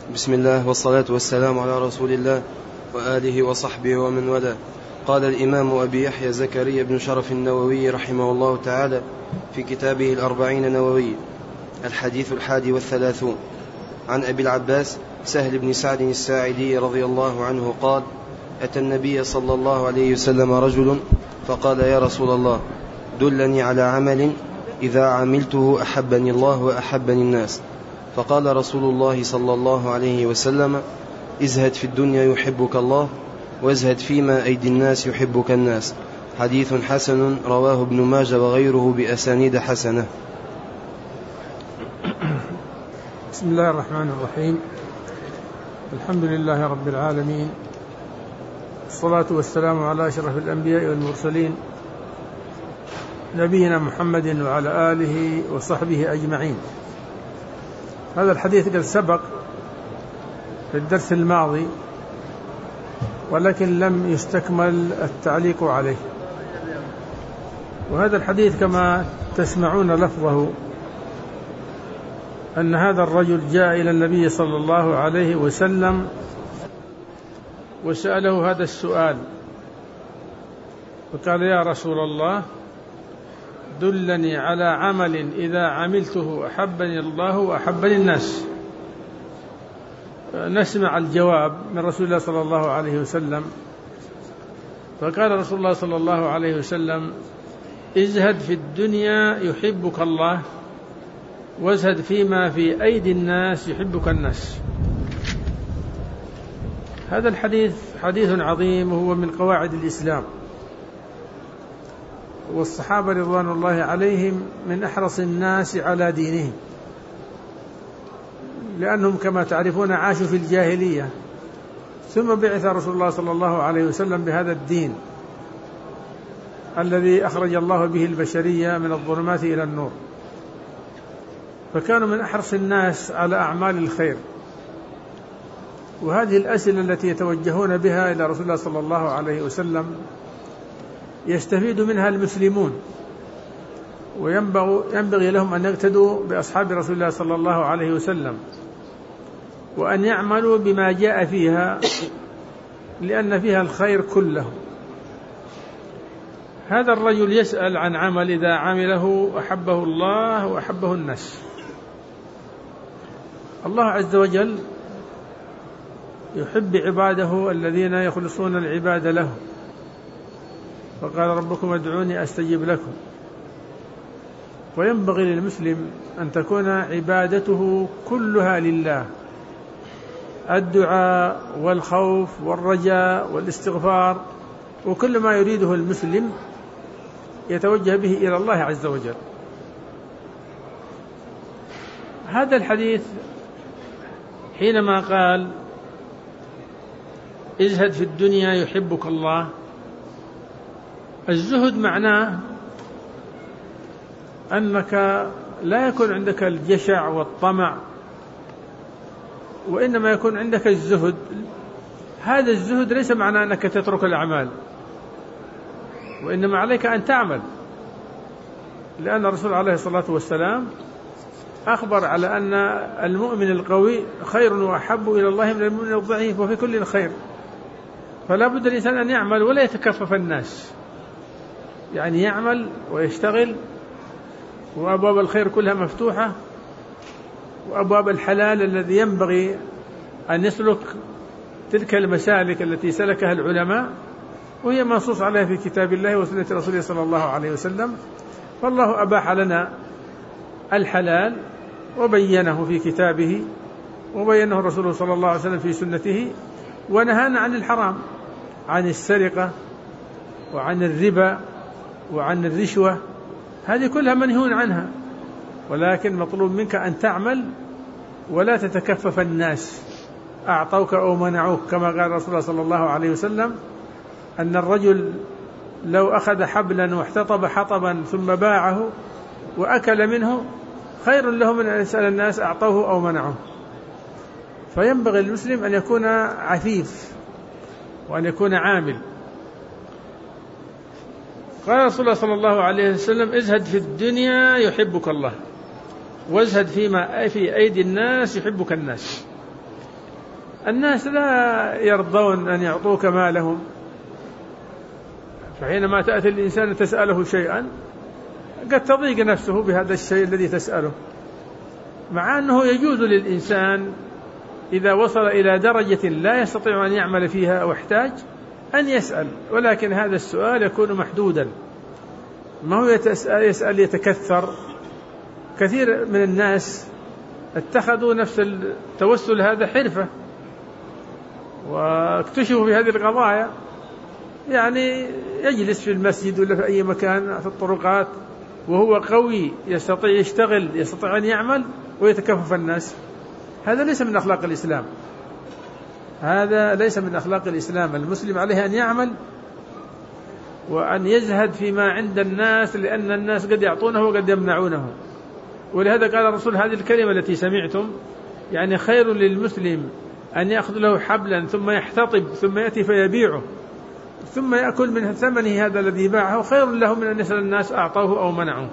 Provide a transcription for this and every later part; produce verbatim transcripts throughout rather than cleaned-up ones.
بسم الله والصلاة والسلام على رسول الله وآله وصحبه ومن والاه. قال الإمام أبي يحيى زكريا بن شرف النووي رحمه الله تعالى في كتابه الأربعين النووي: الحديث الحادي والثلاثون، عن أبي العباس سهل بن سعد الساعدي رضي الله عنه قال: أتى النبي صلى الله عليه وسلم رجل فقال: يا رسول الله، دلني على عمل إذا عملته أحبني الله وأحبني الناس. فقال رسول الله صلى الله عليه وسلم: ازهد في الدنيا يحبك الله، وازهد فيما أيدي الناس يحبك الناس. حديث حسن رواه ابن ماجه وغيره بأسانيد حسنة. بسم الله الرحمن الرحيم. الحمد لله رب العالمين، الصلاة والسلام على أشرف الأنبياء والمرسلين، نبينا محمد وعلى آله وصحبه أجمعين. هذا الحديث قد سبق في الدرس الماضي، ولكن لم يستكمل التعليق عليه. وهذا الحديث كما تسمعون لفظه أن هذا الرجل جاء إلى النبي صلى الله عليه وسلم وسأله هذا السؤال، فقال: يا رسول الله، دلني على عمل إذا عملته أحبني الله وأحبني الناس. نسمع الجواب من رسول الله صلى الله عليه وسلم. فقال رسول الله صلى الله عليه وسلم: ازهد في الدنيا يحبك الله، وازهد فيما في أيدي الناس يحبك الناس. هذا الحديث حديث عظيم، وهو من قواعد الإسلام، والصحابة رضوان الله عليهم من أحرص الناس على دينهم، لأنهم كما تعرفون عاشوا في الجاهلية، ثم بعث رسول الله صلى الله عليه وسلم بهذا الدين الذي أخرج الله به البشرية من الظلمات إلى النور، فكانوا من أحرص الناس على أعمال الخير. وهذه الأسئلة التي يتوجهون بها إلى رسول الله صلى الله عليه وسلم يستفيد منها المسلمون، وينبغي لهم أن يقتدوا بأصحاب رسول الله صلى الله عليه وسلم، وأن يعملوا بما جاء فيها، لأن فيها الخير كله. هذا الرجل يسأل عن عمل إذا عمله أحبه الله وأحبه الناس. الله عز وجل يحب عباده الذين يخلصون العباد له، فقال: ربكم ادعوني أستجب لكم. وينبغي للمسلم أن تكون عبادته كلها لله، الدعاء والخوف والرجاء والاستغفار، وكل ما يريده المسلم يتوجه به إلى الله عز وجل. هذا الحديث حينما قال: ازهد في الدنيا يحبك الله، الزهد معناه أنك لا يكون عندك الجشع والطمع، وإنما يكون عندك الزهد. هذا الزهد ليس معناه أنك تترك الأعمال، وإنما عليك أن تعمل، لأن الرسول عليه الصلاة والسلام أخبر على أن المؤمن القوي خير وأحب إلى الله من المؤمن الضعيف، وفي كل خير. فلا بد الإنسان أن يعمل ولا يتكفف الناس، يعني يعمل ويشتغل، وأبواب الخير كلها مفتوحة، وأبواب الحلال الذي ينبغي أن يسلك تلك المسالك التي سلكها العلماء، وهي منصوص عليها في كتاب الله وسنة رسوله صلى الله عليه وسلم. فالله أباح لنا الحلال وبينه في كتابه، وبينه رسوله صلى الله عليه وسلم في سنته، ونهانا عن الحرام، عن السرقة وعن الربا وعن الرشوة، هذه كلها منهون عنها. ولكن مطلوب منك أن تعمل ولا تتكفف الناس، أعطوك أو منعوك، كما قال رسول الله صلى الله عليه وسلم أن الرجل لو أخذ حبلا واحتطب حطبا ثم باعه وأكل منه خير له من أن يسأل الناس أعطوه أو منعوه. فينبغي المسلم أن يكون عفيف وأن يكون عامل. قال رسول الله صلى الله عليه وسلم: ازهد في الدنيا يحبك الله، وازهد فيما في أيدي الناس يحبك الناس. الناس لا يرضون أن يعطوك مالهم، فحينما تأتي الإنسان تسأله شيئا قد تضيق نفسه بهذا الشيء الذي تسأله، مع أنه يجوز للإنسان إذا وصل إلى درجة لا يستطيع أن يعمل فيها أو احتاج أن يسأل، ولكن هذا السؤال يكون محدودا، ما هو يسأل يتكثر. كثير من الناس اتخذوا نفس التوسل هذا حرفة واكتشفوا في هذه القضايا، يعني يجلس في المسجد ولا في أي مكان في الطرقات وهو قوي يستطيع يشتغل يستطيع أن يعمل ويتكفف الناس. هذا ليس من أخلاق الإسلام، هذا ليس من أخلاق الإسلام. المسلم عليه أن يعمل وأن يزهد فيما عند الناس، لأن الناس قد يعطونه وقد يمنعونه. ولهذا قال الرسول هذه الكلمة التي سمعتم، يعني خير للمسلم أن يأخذ له حبلا ثم يحتطب ثم يأتي فيبيعه ثم يأكل من ثمنه هذا الذي باعه، خير له من أن يسأل الناس أعطوه أو منعوه.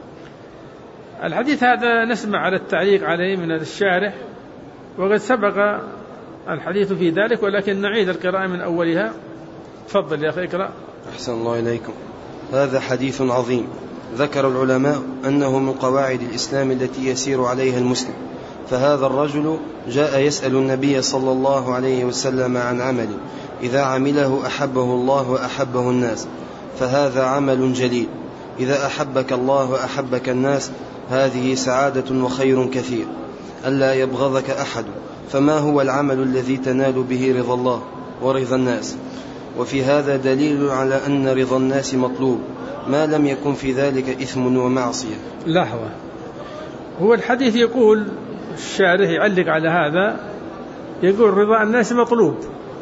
الحديث هذا نسمع على التعليق عليه من الشارح، وقد سبق الحديث في ذلك، ولكن نعيد القراءة من أولها. تفضل يا أخي اقرأ. أحسن الله إليكم. هذا حديث عظيم ذكر العلماء أنه من قواعد الإسلام التي يسير عليها المسلم. فهذا الرجل جاء يسأل النبي صلى الله عليه وسلم عن عمل إذا عمله أحبه الله وأحبه الناس، فهذا عمل جليل. إذا أحبك الله وأحبك الناس هذه سعادة وخير كثير، ألا يبغضك أحد. فما هو العمل الذي تنال به رضا الله ورضا الناس؟ وفي هذا دليل على أن رضا الناس مطلوب ما لم يكن في ذلك إثم ومعصية. لحظة، هو الحديث يقول الشارح يعلق على هذا، يقول رضا الناس مطلوب،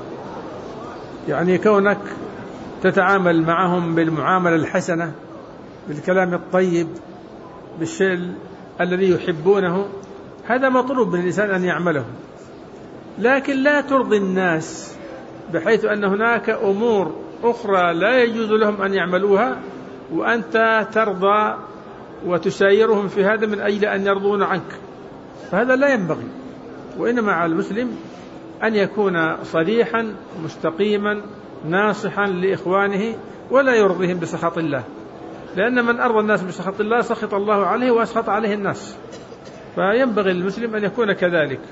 يعني كونك تتعامل معهم بالمعاملة الحسنة، بالكلام الطيب، بالشيء الذي يحبونه، هذا مطلوب من الإنسان أن يعمله. لكن لا ترضي الناس بحيث أن هناك أمور أخرى لا يجوز لهم أن يعملوها وأنت ترضى وتسايرهم في هذا من أجل أن يرضون عنك، فهذا لا ينبغي. وإنما على المسلم أن يكون صريحا مستقيما ناصحا لإخوانه ولا يرضيهم بسخط الله، لأن من أرضى الناس بسخط الله سخط الله عليه وأسخط عليه الناس، فينبغي للمسلم أن يكون كذلك.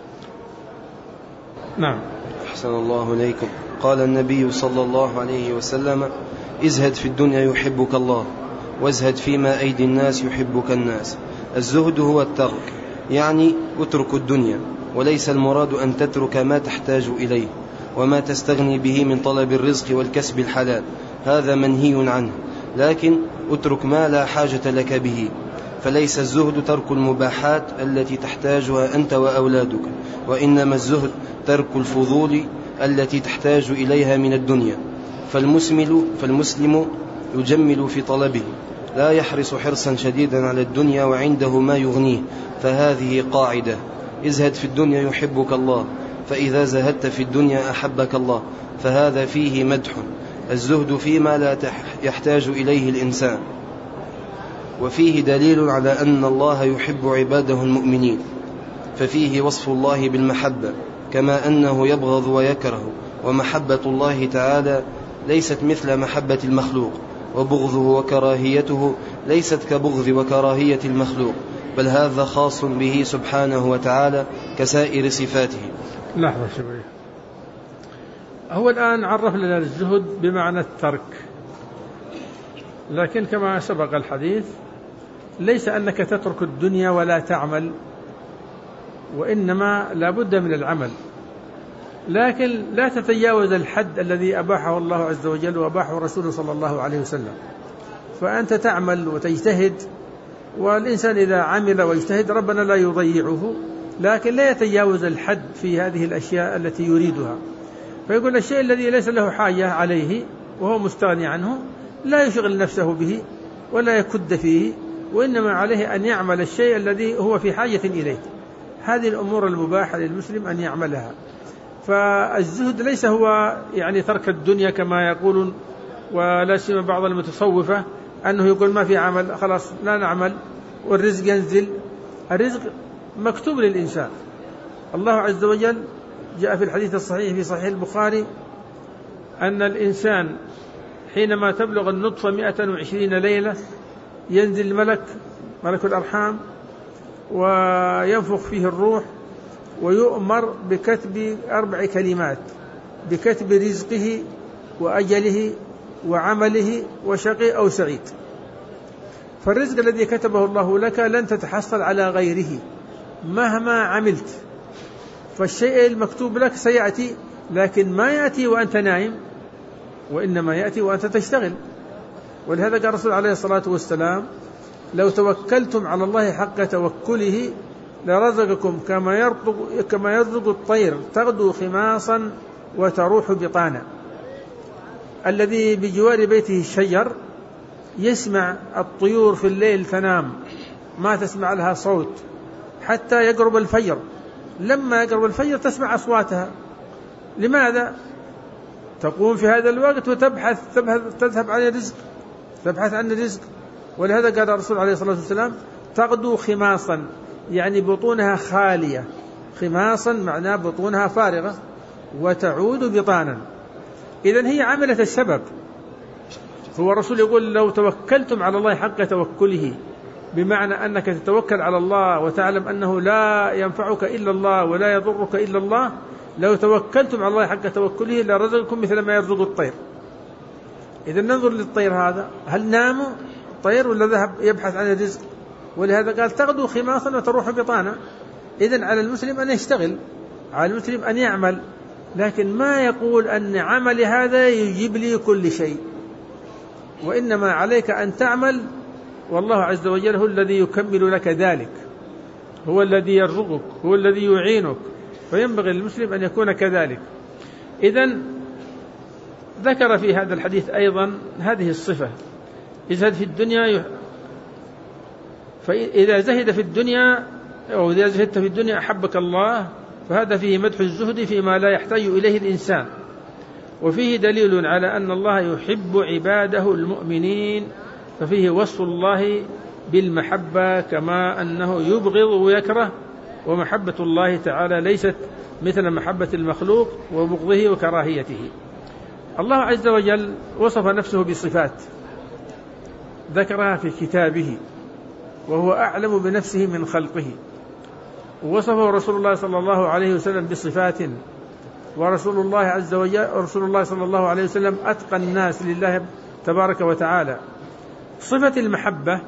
نعم. أحسن الله إليكم. قال النبي صلى الله عليه وسلم: ازهد في الدنيا يحبك الله، وازهد فيما أيدي الناس يحبك الناس. الزهد هو الترك، يعني اترك الدنيا، وليس المراد أن تترك ما تحتاج إليه وما تستغني به من طلب الرزق والكسب الحلال، هذا منهي عنه، لكن اترك ما لا حاجة لك به. فليس الزهد ترك المباحات التي تحتاجها أنت وأولادك، وإنما الزهد ترك الفضول التي تحتاج إليها من الدنيا. فالمسمل فالمسلم يجمل في طلبه، لا يحرص حرصا شديدا على الدنيا وعنده ما يغنيه. فهذه قاعدة: ازهد في الدنيا يحبك الله، فإذا زهدت في الدنيا أحبك الله. فهذا فيه مدح، الزهد فيما لا يحتاج إليه الإنسان، وفيه دليل على أن الله يحب عباده المؤمنين، ففيه وصف الله بالمحبة كما أنه يبغض ويكره. ومحبة الله تعالى ليست مثل محبة المخلوق، وبغضه وكراهيته ليست كبغض وكراهية المخلوق، بل هذا خاص به سبحانه وتعالى كسائر صفاته. لحظة شوية، هو الآن عرف لنا الزهد بمعنى الترك، لكن كما سبق الحديث ليس أنك تترك الدنيا ولا تعمل، وإنما لا بد من العمل، لكن لا تتجاوز الحد الذي أباحه الله عز وجل وأباحه رسوله صلى الله عليه وسلم. فأنت تعمل وتجتهد، والإنسان إذا عمل ويجتهد ربنا لا يضيعه، لكن لا يتجاوز الحد في هذه الأشياء التي يريدها. فيقول الشيء الذي ليس له حاجة عليه وهو مستغني عنه لا يشغل نفسه به ولا يكد فيه، وإنما عليه أن يعمل الشيء الذي هو في حاجة إليه. هذه الأمور المباحة للمسلم أن يعملها. فالزهد ليس هو يعني ترك الدنيا كما يقولون، ولا سيما بعض المتصوفة أنه يقول ما في عمل خلاص لا نعمل والرزق ينزل. الرزق مكتوب للإنسان، الله عز وجل جاء في الحديث الصحيح في صحيح البخاري أن الإنسان حينما تبلغ النطفة مئة وعشرين ليلة ينزل الملك ملك الأرحام وينفخ فيه الروح ويؤمر بكتب أربع كلمات: بكتب رزقه وأجله وعمله وشقي أو سعيد. فالرزق الذي كتبه الله لك لن تتحصل على غيره مهما عملت، فالشيء المكتوب لك سيأتي، لكن ما يأتي وأنت نائم، وإنما يأتي وأنت تشتغل. ولهذا قال الرسول عليه الصلاة والسلام: لو توكلتم على الله حق توكله لرزقكم كما يرزق كما يرزق الطير تغدو خماصا وتروح بطانا. الذي بجوار بيته الشجر يسمع الطيور في الليل تنام، ما تسمع لها صوت حتى يقرب الفجر. لما يقرب الفجر تسمع أصواتها. لماذا؟ تقوم في هذا الوقت وتبحث تذهب عن الرزق، تبحث عن الرزق. ولهذا قال الرسول عليه الصلاة والسلام: تغدو خماصا، يعني بطونها خالية. خماصا معناه بطونها فارغة، وتعود بطانا. إذن هي عملت السبب. هو الرسول يقول: لو توكلتم على الله حق توكله، بمعنى أنك تتوكل على الله وتعلم أنه لا ينفعك إلا الله ولا يضرك إلا الله. لو توكلتم على الله حق توكله لرزقكم مثل ما يرزق الطير. إذا ننظر للطير هذا، هل نام الطير ولا ذهب يبحث عن الرزق؟ ولهذا قال: تغدو خماصا وتروح بطانا. إذن على المسلم أن يشتغل، على المسلم أن يعمل، لكن ما يقول أن عمل هذا يجيب لي كل شيء، وإنما عليك أن تعمل، والله عز وجل هو الذي يكمل لك ذلك، هو الذي يرزقك، هو الذي يعينك، فينبغي للمسلم أن يكون كذلك. إذن ذكر في هذا الحديث أيضا هذه الصفة: ازهد في الدنيا، فإذا زهد في الدنيا أو إذا زهدت في الدنيا أحبك الله. فهذا فيه مدح الزهد فيما لا يحتاج إليه الإنسان، وفيه دليل على أن الله يحب عباده المؤمنين، ففيه وصف الله بالمحبة كما أنه يبغض ويكره، ومحبة الله تعالى ليست مثل محبة المخلوق وبغضه وكراهيته. الله عز وجل وصف نفسه بصفات ذكرها في كتابه، وهو أعلم بنفسه من خلقه. ووصفه رسول الله صلى الله عليه وسلم بصفات، ورسول الله عز وجل رسول الله صلى الله عليه وسلم أتقى الناس لله تبارك وتعالى. صفة المحبة،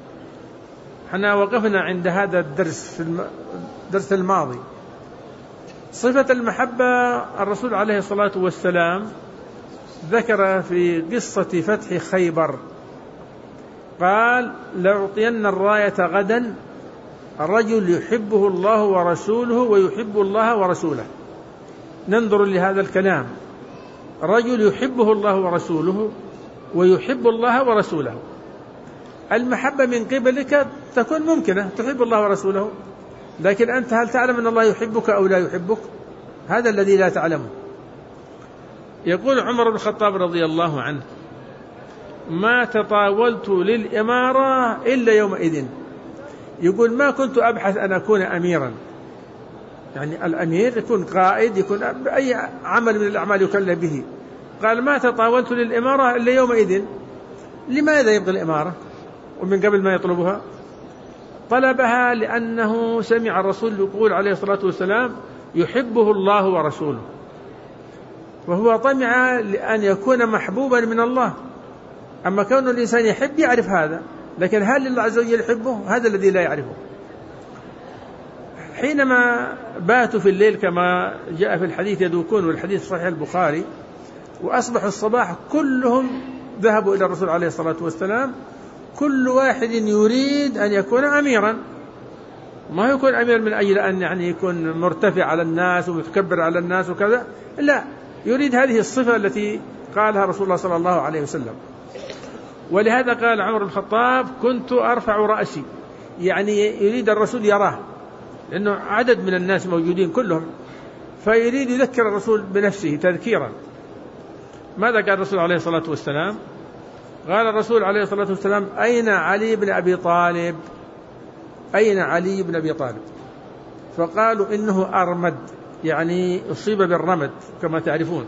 حنا وقفنا عند هذا الدرس في الدرس الماضي. صفة المحبة الرسول عليه الصلاة والسلام ذكر في قصة فتح خيبر، قال: لأعطين الراية غدا رجل يحبه الله ورسوله ويحب الله ورسوله. ننظر لهذا الكلام: رجل يحبه الله ورسوله ويحب الله ورسوله. المحبة من قبلك تكون ممكنة، تحب الله ورسوله، لكن أنت هل تعلم أن الله يحبك أو لا يحبك؟ هذا الذي لا تعلمه. يقول عمر بن الخطاب رضي الله عنه: ما تطاولت للإمارة إلا يومئذ. يقول: ما كنت أبحث أن أكون أميرا، يعني الأمير يكون قائد، يكون أي عمل من الأعمال يكلف به. قال: ما تطاولت للإمارة إلا يومئذ. لماذا يبغي الإمارة ومن قبل ما يطلبها؟ طلبها لأنه سمع الرسول يقول عليه الصلاة والسلام: يحبه الله ورسوله، وهو طمع لأن يكون محبوبا من الله. أما كون الإنسان يحب يعرف هذا، لكن هل الله عز وجل يحبه؟ هذا الذي لا يعرفه. حينما باتوا في الليل كما جاء في الحديث يدوكون، والحديث صحيح البخاري، وأصبحوا الصباح كلهم ذهبوا إلى الرسول عليه الصلاة والسلام، كل واحد يريد أن يكون أميرا. ما يكون أمير من أجل أن يعني يكون مرتفع على الناس ومتكبر على الناس وكذا، لا، يريد هذه الصفة التي قالها رسول الله صلى الله عليه وسلم. ولهذا قال عمر بن الخطاب: كنت أرفع رأسي، يعني يريد الرسول يراه، لأنه عدد من الناس موجودين كلهم، فيريد يذكر الرسول بنفسه تذكيرا. ماذا قال الرسول عليه الصلاة والسلام؟ قال الرسول عليه الصلاة والسلام: أين علي بن أبي طالب؟ أين علي بن أبي طالب؟ فقالوا: إنه أرمد. يعني أصيب بالرمد كما تعرفون.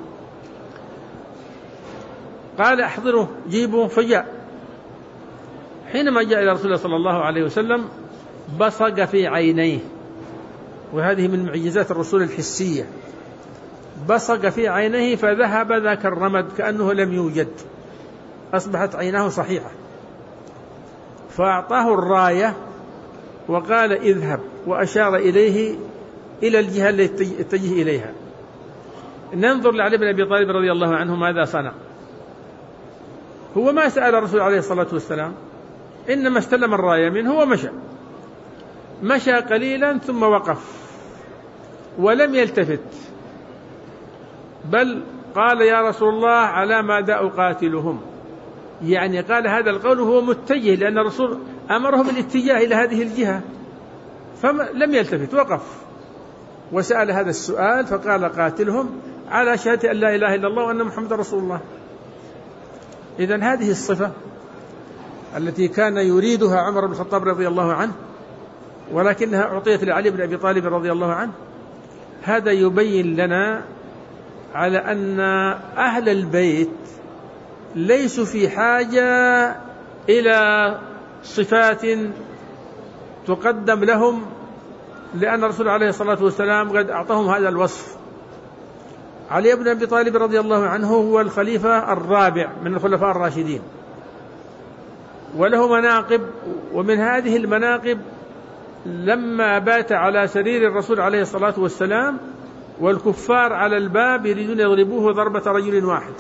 قال أحضره جيبه، فجاء. حينما جاء إلى رسول الله صلى الله عليه وسلم بصق في عينيه، وهذه من معجزات الرسول الحسية، بصق في عينيه فذهب ذاك الرمد كأنه لم يوجد، أصبحت عيناه صحيحة. فأعطاه الراية وقال اذهب، وأشار إليه إلى الجهة التي اتجه إليها. ننظر لعلي بن أبي طالب رضي الله عنه ماذا صنع. هو ما سأل الرسول عليه الصلاة والسلام، إنما استلم الراية منه ومشى. مشى قليلا ثم وقف ولم يلتفت، بل قال يا رسول الله على ماذا أقاتلهم، يعني قال هذا القول وهو متجه، لأن الرسول أمره بالاتجاه إلى هذه الجهة، فلم يلتفت، وقف وسأل هذا السؤال فقال قاتلهم على شهادة أن لا إله إلا الله وأن محمد رسول الله. إذن هذه الصفة التي كان يريدها عمر بن الخطاب رضي الله عنه، ولكنها أعطيت لعلي بن أبي طالب رضي الله عنه، هذا يبين لنا على أن أهل البيت ليسوا في حاجة إلى صفات تقدم لهم، لأن الرسول عليه الصلاة والسلام قد أعطاهم هذا الوصف. علي بن أبي طالب رضي الله عنه هو الخليفة الرابع من الخلفاء الراشدين، وله مناقب، ومن هذه المناقب لما بات على سرير الرسول عليه الصلاة والسلام والكفار على الباب يريدون يضربوه ضربة رجل واحد،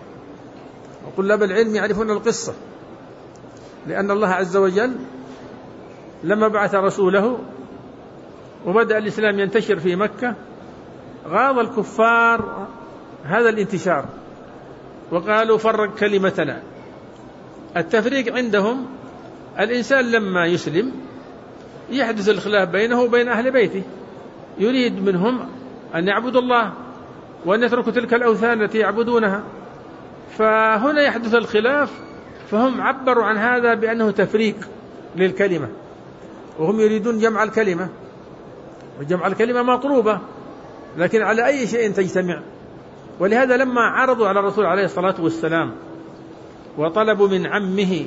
وطلاب العلم يعرفون القصة، لأن الله عز وجل لما بعث رسوله وبدأ الإسلام ينتشر في مكة غاض الكفار هذا الانتشار، وقالوا فرق كلمتنا. التفريق عندهم الإنسان لما يسلم يحدث الخلاف بينه وبين أهل بيته، يريد منهم أن يعبدوا الله وأن يتركوا تلك الأوثان التي يعبدونها، فهنا يحدث الخلاف، فهم عبروا عن هذا بأنه تفريق للكلمة، وهم يريدون جمع الكلمة، وجمع الكلمة مطلوبة، لكن على أي شيء تجتمع. ولهذا لما عرضوا على الرسول عليه الصلاة والسلام وطلبوا من عمه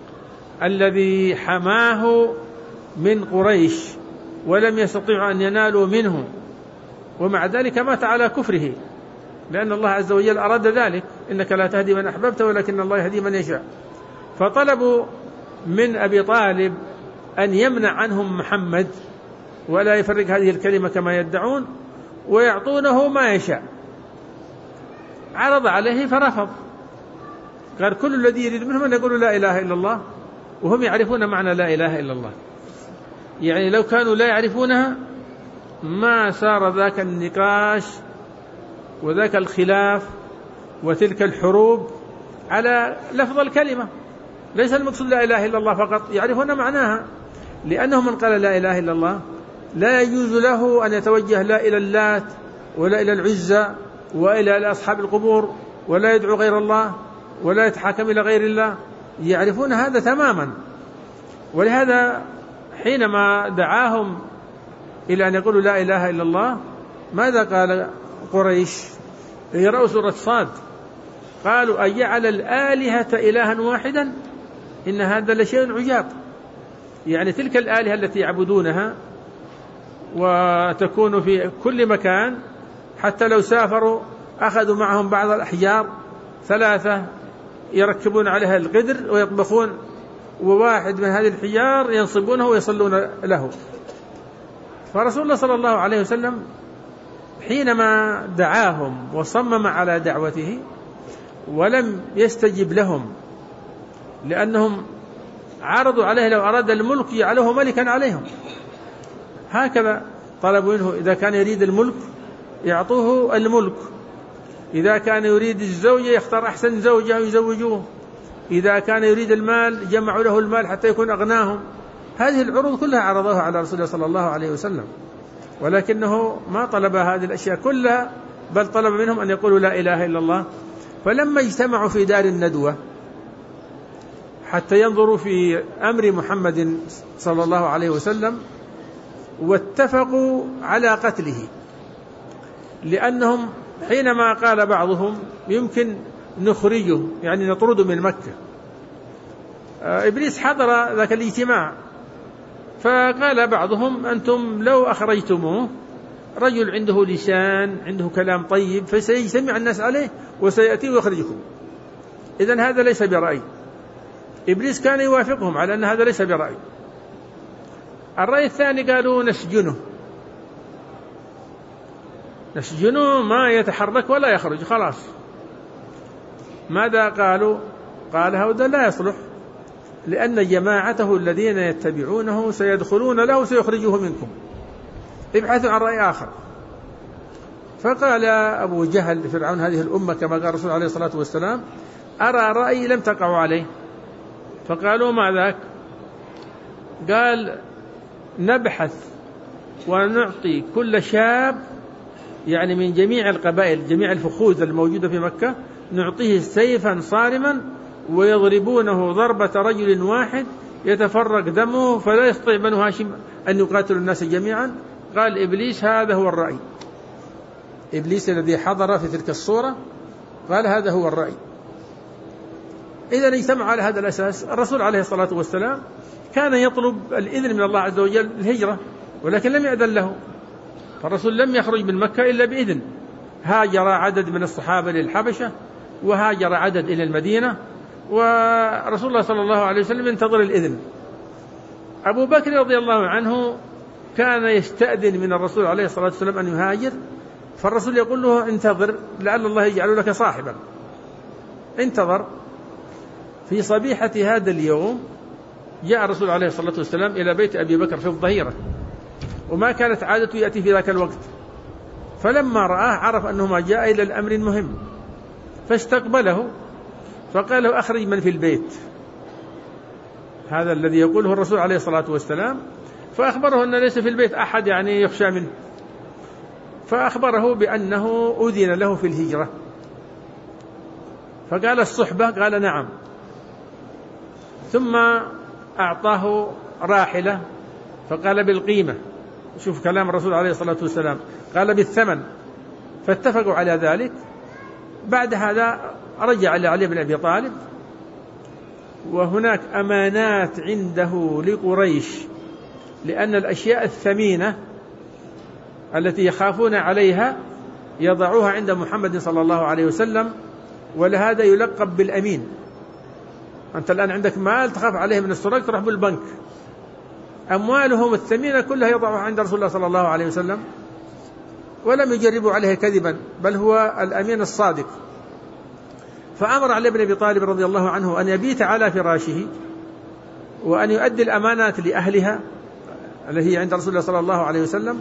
الذي حماه من قريش ولم يستطيعوا أن ينالوا منه، ومع ذلك مات على كفره، لأن الله عز وجل أراد ذلك، إنك لا تهدي من أحببت ولكن الله يهدي من يشاء. فطلبوا من أبي طالب أن يمنع عنهم محمد ولا يفرق هذه الكلمة كما يدعون، ويعطونه ما يشاء. عرض عليه فرفض، قال كل الذي يريد منهم أن يقولوا لا إله إلا الله، وهم يعرفون معنى لا إله إلا الله، يعني لو كانوا لا يعرفونها ما صار ذاك النقاش وذاك الخلاف وتلك الحروب على لفظ الكلمة. ليس المقصود لا إله إلا الله فقط، يعرفون معناها، لأنه من قال لا إله إلا الله لا يجوز له أن يتوجه لا إلى اللات ولا إلى العزى وإلى أصحاب القبور، ولا يدعو غير الله ولا يتحاكم إلى غير الله، يعرفون هذا تماما. ولهذا حينما دعاهم إلى أن يقولوا لا إله إلا الله، ماذا قال قريش؟ يقرأوا سورة صاد، قالوا أجعل الآلهة إلها واحدا إن هذا لشيء عجاب. يعني تلك الآلهة التي يعبدونها وتكون في كل مكان، حتى لو سافروا أخذوا معهم بعض الأحجار ثلاثة يركبون عليها القدر ويطبخون، وواحد من هذه الحجار ينصبونه ويصلون له. فرسول الله صلى الله عليه وسلم حينما دعاهم وصمم على دعوته ولم يستجب لهم، لأنهم عرضوا عليه لو أراد الملك يجعله ملكا عليهم، هكذا طلبوا منه. إذا كان يريد الملك يعطوه الملك، إذا كان يريد الزوجة يختار أحسن زوجة ويزوجوه، إذا كان يريد المال جمعوا له المال حتى يكون أغناهم. هذه العروض كلها عرضوها على رسول الله صلى الله عليه وسلم، ولكنه ما طلب هذه الأشياء كلها، بل طلب منهم أن يقولوا لا إله إلا الله. فلما اجتمعوا في دار الندوة حتى ينظروا في أمر محمد صلى الله عليه وسلم واتفقوا على قتله، لأنهم حينما قال بعضهم يمكن نخرجه يعني نطرده من مكة، إبليس حضر ذاك الاجتماع، فقال بعضهم أنتم لو أخرجتموه رجل عنده لسان عنده كلام طيب فسيجتمع الناس عليه وسيأتي ويخرجكم، إذن هذا ليس برأي. إبليس كان يوافقهم على أن هذا ليس برأي. الرأي الثاني قالوا نسجنه نسجنه ما يتحرك ولا يخرج خلاص. ماذا قالوا؟ قال هذا لا يصلح، لأن جماعته الذين يتبعونه سيدخلون له سيخرجوه منكم، ابحثوا عن رأي آخر. فقال أبو جهل فرعون هذه الأمة كما قال الرسول عليه الصلاة والسلام أرى رأي لم تقعوا عليه. فقالوا ما ذاك؟ قال نبحث ونعطي كل شاب يعني من جميع القبائل جميع الفخوذ الموجودة في مكة نعطيه سيفا صارما ويضربونه ضربة رجل واحد يتفرق دمه فلا يستطيع بنو هاشم أن يقاتلوا الناس جميعا. قال إبليس هذا هو الرأي، إبليس الذي حضر في تلك الصورة قال هذا هو الرأي. إذا اجتمع على هذا الأساس. الرسول عليه الصلاة والسلام كان يطلب الإذن من الله عز وجل الهجرة ولكن لم يأذن له، فالرسول لم يخرج من مكة إلا بإذن. هاجر عدد من الصحابة للحبشة وهاجر عدد إلى المدينة، ورسول الله صلى الله عليه وسلم ينتظر الإذن. أبو بكر رضي الله عنه كان يستأذن من الرسول عليه الصلاة والسلام أن يهاجر، فالرسول يقول له انتظر لعل الله يجعل لك صاحبا. انتظر. في صبيحة هذا اليوم جاء الرسول عليه الصلاة والسلام إلى بيت أبي بكر في الظهيرة، وما كانت عادته يأتي في ذاك الوقت، فلما رآه عرف أنه ما جاء إلى الأمر المهم فاستقبله فقال له أخرج من في البيت، هذا الذي يقوله الرسول عليه الصلاة والسلام. فأخبره أن ليس في البيت أحد يعني يخشى منه، فأخبره بأنه أذن له في الهجرة. فقال الصحبة؟ قال نعم. ثم أعطاه راحلة فقال بالقيمة، شوف كلام الرسول عليه الصلاة والسلام، قال بالثمن، فاتفقوا على ذلك. بعد هذا رجع إلى علي بن أبي طالب، وهناك أمانات عنده لقريش، لأن الأشياء الثمينة التي يخافون عليها يضعوها عند محمد صلى الله عليه وسلم، ولهذا يلقب بالأمين. أنت الآن عندك مال تخاف عليه من السرقة تروح بالبنك، أموالهم الثمينة كلها يضعها عند رسول الله صلى الله عليه وسلم، ولم يجربوا عليه كذبا، بل هو الأمين الصادق. فأمر علي بن أبي طالب رضي الله عنه أن يبيت على فراشه وأن يؤدي الأمانات لأهلها التي هي عند رسول الله صلى الله عليه وسلم.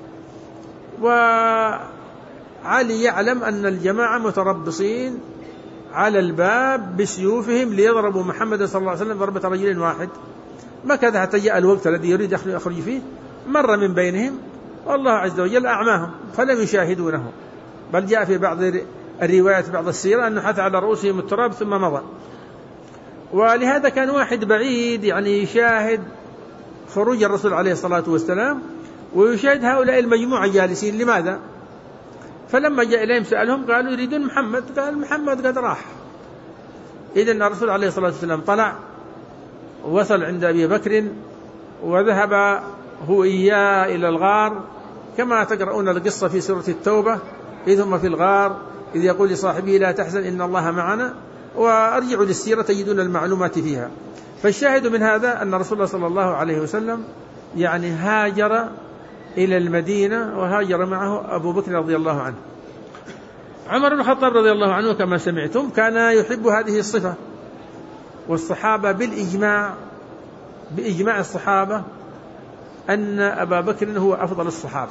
وعلي يعلم أن الجماعة متربصين على الباب بسيوفهم ليضربوا محمد صلى الله عليه وسلم ضربة رجل واحد، ما كذا حتى جاء الوقت الذي يريد يخرج فيه مر من بينهم والله عز وجل أعماهم فلم يشاهدونه، بل جاء في بعض الروايات بعض السيرة أنه حث على رؤوسهم التراب ثم مضى. ولهذا كان واحد بعيد يعني يشاهد خروج الرسول عليه الصلاة والسلام ويشاهد هؤلاء المجموعة جالسين. لماذا؟ فلما جاء إليهم سألهم قالوا يريدون محمد، قال محمد قد راح. إذن الرسول عليه الصلاة والسلام طلع ووصل عند أبي بكر وذهب هو إياه إلى الغار، كما تقرؤون القصة في سورة التوبة، إذ هم في الغار إذ يقول لصاحبه لا تحزن إن الله معنا، وأرجعوا للسيرة تجدون المعلومات فيها. فالشاهد من هذا أن رسول الله صلى الله عليه وسلم يعني هاجر إلى المدينة وهاجر معه أبو بكر رضي الله عنه. عمر بن الخطاب رضي الله عنه كما سمعتم كان يحب هذه الصفة، والصحابة بالإجماع بإجماع الصحابة أن أبا بكر هو أفضل الصحابة،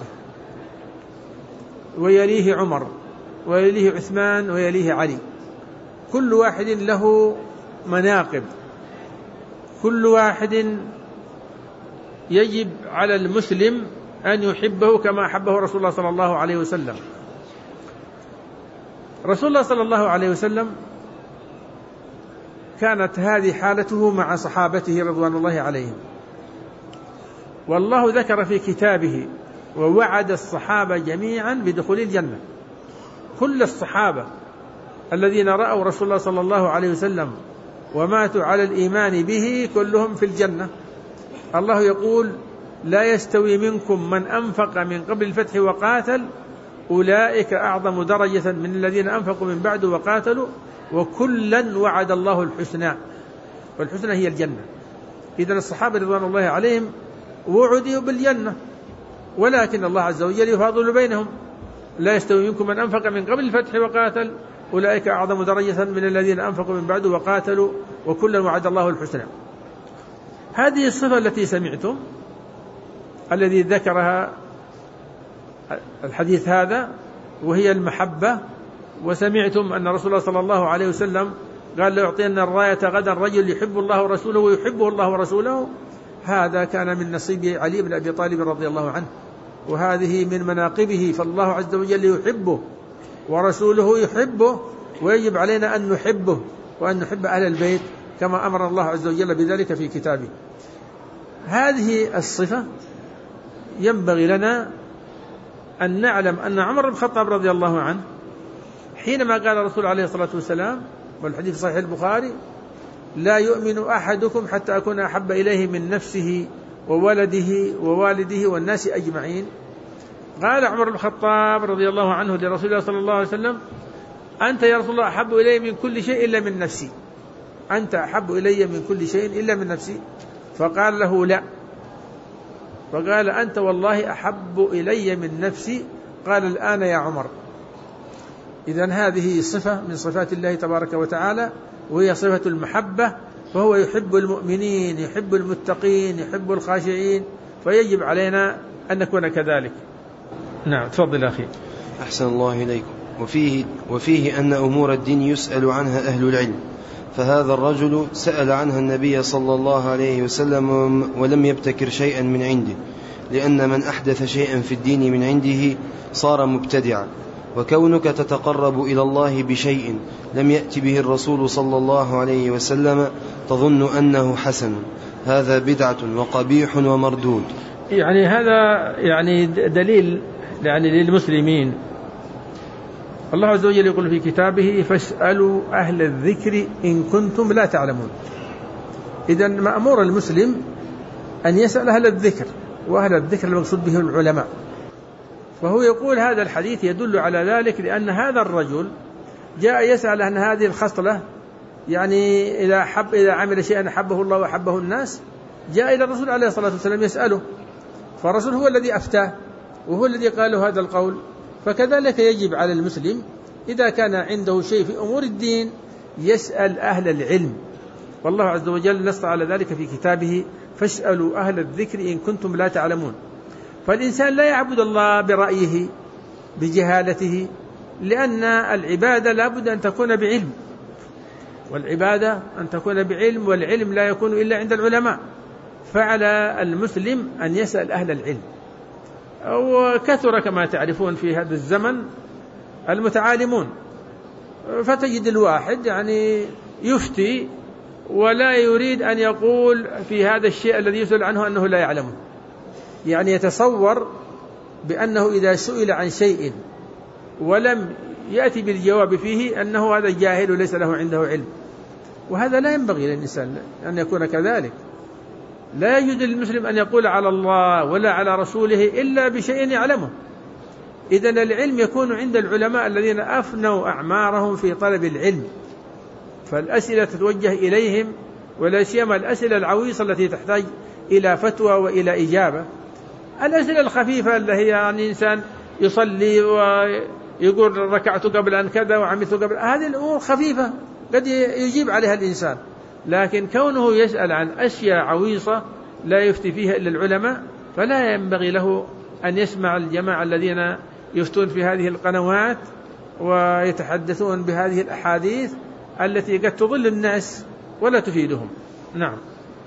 ويليه عمر ويليه عثمان ويليه علي، كل واحد له مناقب، كل واحد يجب على المسلم أن يحبه كما أحبه رسول الله صلى الله عليه وسلم. رسول الله صلى الله عليه وسلم كانت هذه حالته مع صحابته رضوان الله عليهم، والله ذكر في كتابه ووعد الصحابة جميعا بدخول الجنة. كل الصحابة الذين رأوا رسول الله صلى الله عليه وسلم وماتوا على الإيمان به كلهم في الجنة. الله يقول: لا يستوي منكم من أنفق من قبل الفتح وقاتل أولئك أعظم درجة من الذين أنفقوا من بعد وقاتلوا وكلا وعد الله الحسنى، والحسنى هي الجنة. إذن الصحابة رضوان الله عليهم وعدوا بالجنة، ولكن الله عز وجل يفاضل بينهم. لا يستوي منكم من أنفق من قبل الفتح وقاتل أولئك أعظم درجة من الذين أنفقوا من بعد وقاتلوا وكلا وعد الله الحسنى. هذه الصفة التي سمعتم الذي ذكرها الحديث هذا وهي المحبة، وسمعتم أن رسول الله صلى الله عليه وسلم قال: ليعطينا الراية غدا رجل يحب الله ورسوله ويحبه الله ورسوله. هذا كان من نصيب علي بن أبي طالب رضي الله عنه، وهذه من مناقبه، فالله عز وجل يحبه ورسوله يحبه، ويجب علينا أن نحبه وأن نحب أهل البيت كما أمر الله عز وجل بذلك في كتابه. هذه الصفة ينبغي لنا أن نعلم أن عمر بن الخطاب رضي الله عنه حينما قال الرسول عليه الصلاة والسلام والحديث صحيح البخاري: لا يؤمن أحدكم حتى أكون أحب إليه من نفسه وولده ووالده والناس أجمعين. قال عمر بن الخطاب رضي الله عنه لرسول الله صلى الله عليه وسلم: أنت يا رسول الله أحب إلي من كل شيء إلا من نفسي، أنت أحب إلي من كل شيء إلا من نفسي. فقال له: لا. فقال: أنت والله أحب إلي من نفسي. قال: الآن يا عمر. إذن هذه صفة من صفات الله تبارك وتعالى، وهي صفة المحبة، فهو يحب المؤمنين، يحب المتقين، يحب الخاشعين، فيجب علينا أن نكون كذلك. نعم، تفضل أخي. أحسن الله إليكم. وفيه, وفيه أن أمور الدين يسأل عنها أهل العلم، فهذا الرجل سأل عنها النبي صلى الله عليه وسلم ولم يبتكر شيئا من عنده، لأن من أحدث شيئا في الدين من عنده صار مبتدعا. وكونك تتقرب إلى الله بشيء لم يأت به الرسول صلى الله عليه وسلم تظن أنه حسن، هذا بدعة وقبيح ومردود. يعني هذا يعني دليل يعني للمسلمين. الله عز وجل يقول في كتابه: فاسألوا أهل الذكر إن كنتم لا تعلمون. إذن مأمور المسلم أن يسأل أهل الذكر، وأهل الذكر المقصود به العلماء. فهو يقول هذا الحديث يدل على ذلك، لأن هذا الرجل جاء يسأل عن هذه الخصلة، يعني إذا حب إذا عمل شيئا أحبه الله وأحبه الناس، جاء إلى الرسول عليه الصلاة والسلام يسأله، فالرسول هو الذي أفتاه وهو الذي قال له هذا القول. فكذلك يجب على المسلم إذا كان عنده شيء في أمور الدين يسأل أهل العلم، والله عز وجل نص على ذلك في كتابه: فاسألوا أهل الذكر إن كنتم لا تعلمون. فالإنسان لا يعبد الله برأيه بجهالته، لأن العبادة لا بد أن تكون بعلم، والعبادة أن تكون بعلم، والعلم لا يكون إلا عند العلماء. فعلى المسلم أن يسأل أهل العلم. وكثر كما تعرفون في هذا الزمن المتعالمون، فتجد الواحد يعني يفتي ولا يريد أن يقول في هذا الشيء الذي يسأل عنه أنه لا يعلمه، يعني يتصور بأنه إذا سئل عن شيء ولم يأتي بالجواب فيه أنه هذا جاهل وليس له عنده علم، وهذا لا ينبغي للإنسان أن يكون كذلك. لا يجوز للمسلم أن يقول على الله ولا على رسوله إلا بشيء يعلمه. إذن العلم يكون عند العلماء الذين أفنوا أعمارهم في طلب العلم، فالأسئلة تتوجه إليهم، ولا سيما الأسئلة العويصة التي تحتاج إلى فتوى وإلى إجابة. الأسئلة الخفيفة اللي هي يعني إنسان يصلي ويقول ركعت قبل أن كذا وعملت قبل، هذه الأمور خفيفة قد يجيب عليها الإنسان، لكن كونه يسأل عن أشياء عويصة لا يفتي فيها إلا العلماء، فلا ينبغي له أن يسمع الجماعة الذين يفتون في هذه القنوات ويتحدثون بهذه الأحاديث التي قد تضل الناس ولا تفيدهم. نعم.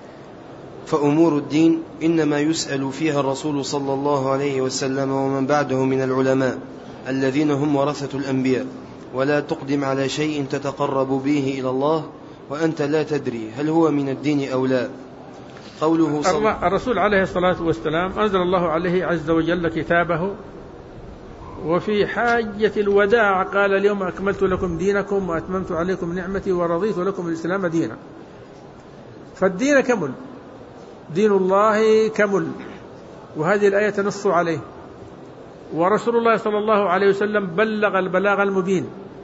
فأمور الدين إنما يسأل فيها الرسول صلى الله عليه وسلم ومن بعده من العلماء الذين هم ورثة الأنبياء، ولا تقدم على شيء تتقرب به إلى الله وأنت لا تدري هل هو من الدين أو لا. قوله صلى الرسول عليه الصلاة والسلام أنزل الله عليه عز وجل كتابه، وفي حاجة الوداع قال اليوم أكملت لكم دينكم وأتممت عليكم نعمتي ورضيت لكم الإسلام دينا. فالدين كمل، دين الله كمل، وهذه الآية تنص عليه. ورسول الله صلى الله عليه وسلم بلغ البلاغ المبين.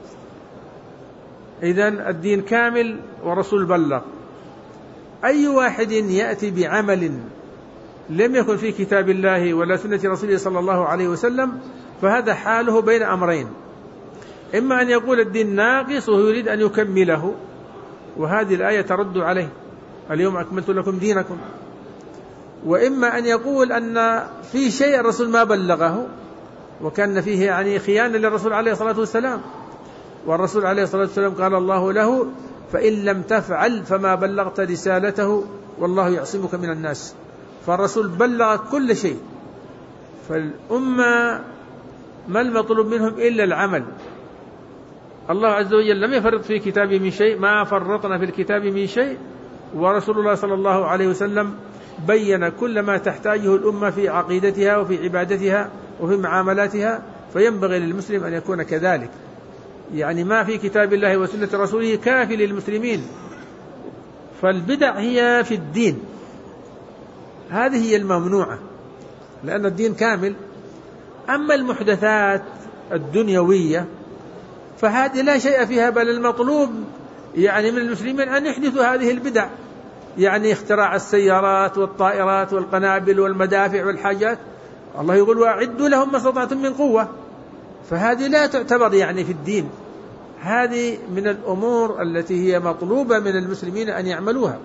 إذن الدين كامل ورسول بلغ. أي واحد يأتي بعمل لم يكن في كتاب الله ولا سنة رسوله صلى الله عليه وسلم فهذا حاله بين أمرين: إما أن يقول الدين ناقص وهو يريد أن يكمله، وهذه الآية ترد عليه اليوم أكملت لكم دينكم، وإما أن يقول أن في شيء الرسول ما بلغه وكان فيه يعني خيانة للرسول عليه الصلاة والسلام، والرسول عليه الصلاة والسلام قال الله له: فإن لم تفعل فما بلغت رسالته والله يعصمك من الناس. فالرسول بلغ كل شيء. فالأمة ما المطلوب منهم إلا العمل. الله عز وجل لم يفرط في كتابه من شيء، ما فرطنا في الكتاب من شيء، ورسول الله صلى الله عليه وسلم بين كل ما تحتاجه الأمة في عقيدتها وفي عبادتها وفي معاملاتها، فينبغي للمسلم أن يكون كذلك. يعني ما في كتاب الله وسنة رسوله كافي للمسلمين. فالبدع هي في الدين، هذه هي الممنوعة لأن الدين كامل. أما المحدثات الدنيوية فهذه لا شيء فيها، بل المطلوب يعني من المسلمين أن يحدثوا هذه البدع، يعني اختراع السيارات والطائرات والقنابل والمدافع والحاجات. الله يقول: وأعدوا لهم ما استطعتم من قوة. فهذه لا تعتبر يعني في الدين، هذه من الأمور التي هي مطلوبة من المسلمين أن يعملوها.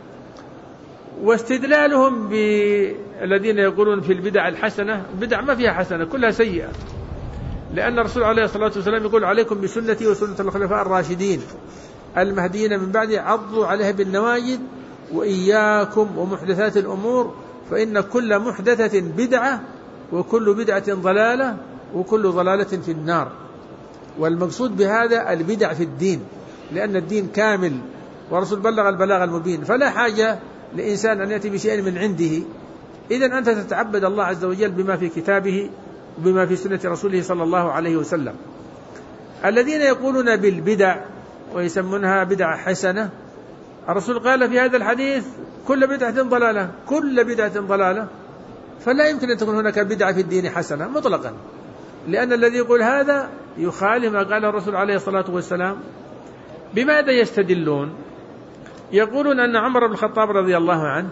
واستدلالهم بالذين يقولون في البدع الحسنة، البدع ما فيها حسنة، كلها سيئة، لأن الرسول عليه الصلاة والسلام يقول: عليكم بسنتي وسنة الخلفاء الراشدين المهديين من بعد عضوا عليها بالنواجذ وإياكم ومحدثات الأمور فإن كل محدثة بدعة وكل بدعة ضلالة وكل ضلالة في النار. والمقصود بهذا البدع في الدين، لأن الدين كامل ورسول بلغ البلاغ المبين، فلا حاجة لإنسان أن يأتي بشيء من عنده. إذن أنت تتعبد الله عز وجل بما في كتابه وبما في سنة رسوله صلى الله عليه وسلم. الذين يقولون بالبدع ويسمونها بدعة حسنة، الرسول قال في هذا الحديث: كل بدعة ضلالة، كل بدعة ضلالة. فلا يمكن أن تكون هناك بدعة في الدين حسنة مطلقا، لأن الذي يقول هذا يخالف ما قال الرسول عليه الصلاة والسلام. بماذا يستدلون؟ يقولون أن عمر بن الخطاب رضي الله عنه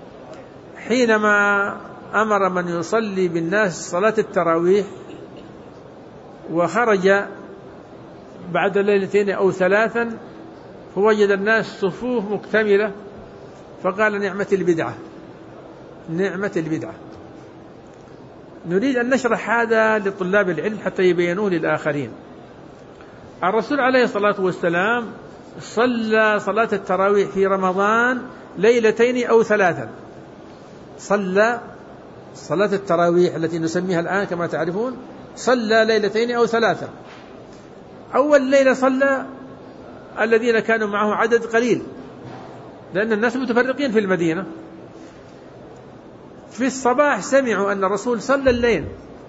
حينما أمر من يصلي بالناس صلاة التراويح وخرج بعد ليلتين أو ثلاثا فوجد الناس صفوف مكتملة فقال: نعمة البدعة، نعمة البدعة. نريد أن نشرح هذا لطلاب العلم حتى يبينوه للآخرين. الرسول عليه الصلاة والسلام صلى صلاة التراويح في رمضان ليلتين أو ثلاثا، صلى صلاة التراويح التي نسميها الآن كما تعرفون، صلى ليلتين أو ثلاثا. أول ليلة صلى الذين كانوا معه عدد قليل، لأن الناس متفرقين في المدينة. في الصباح سمعوا أن الرسول صلى الليل،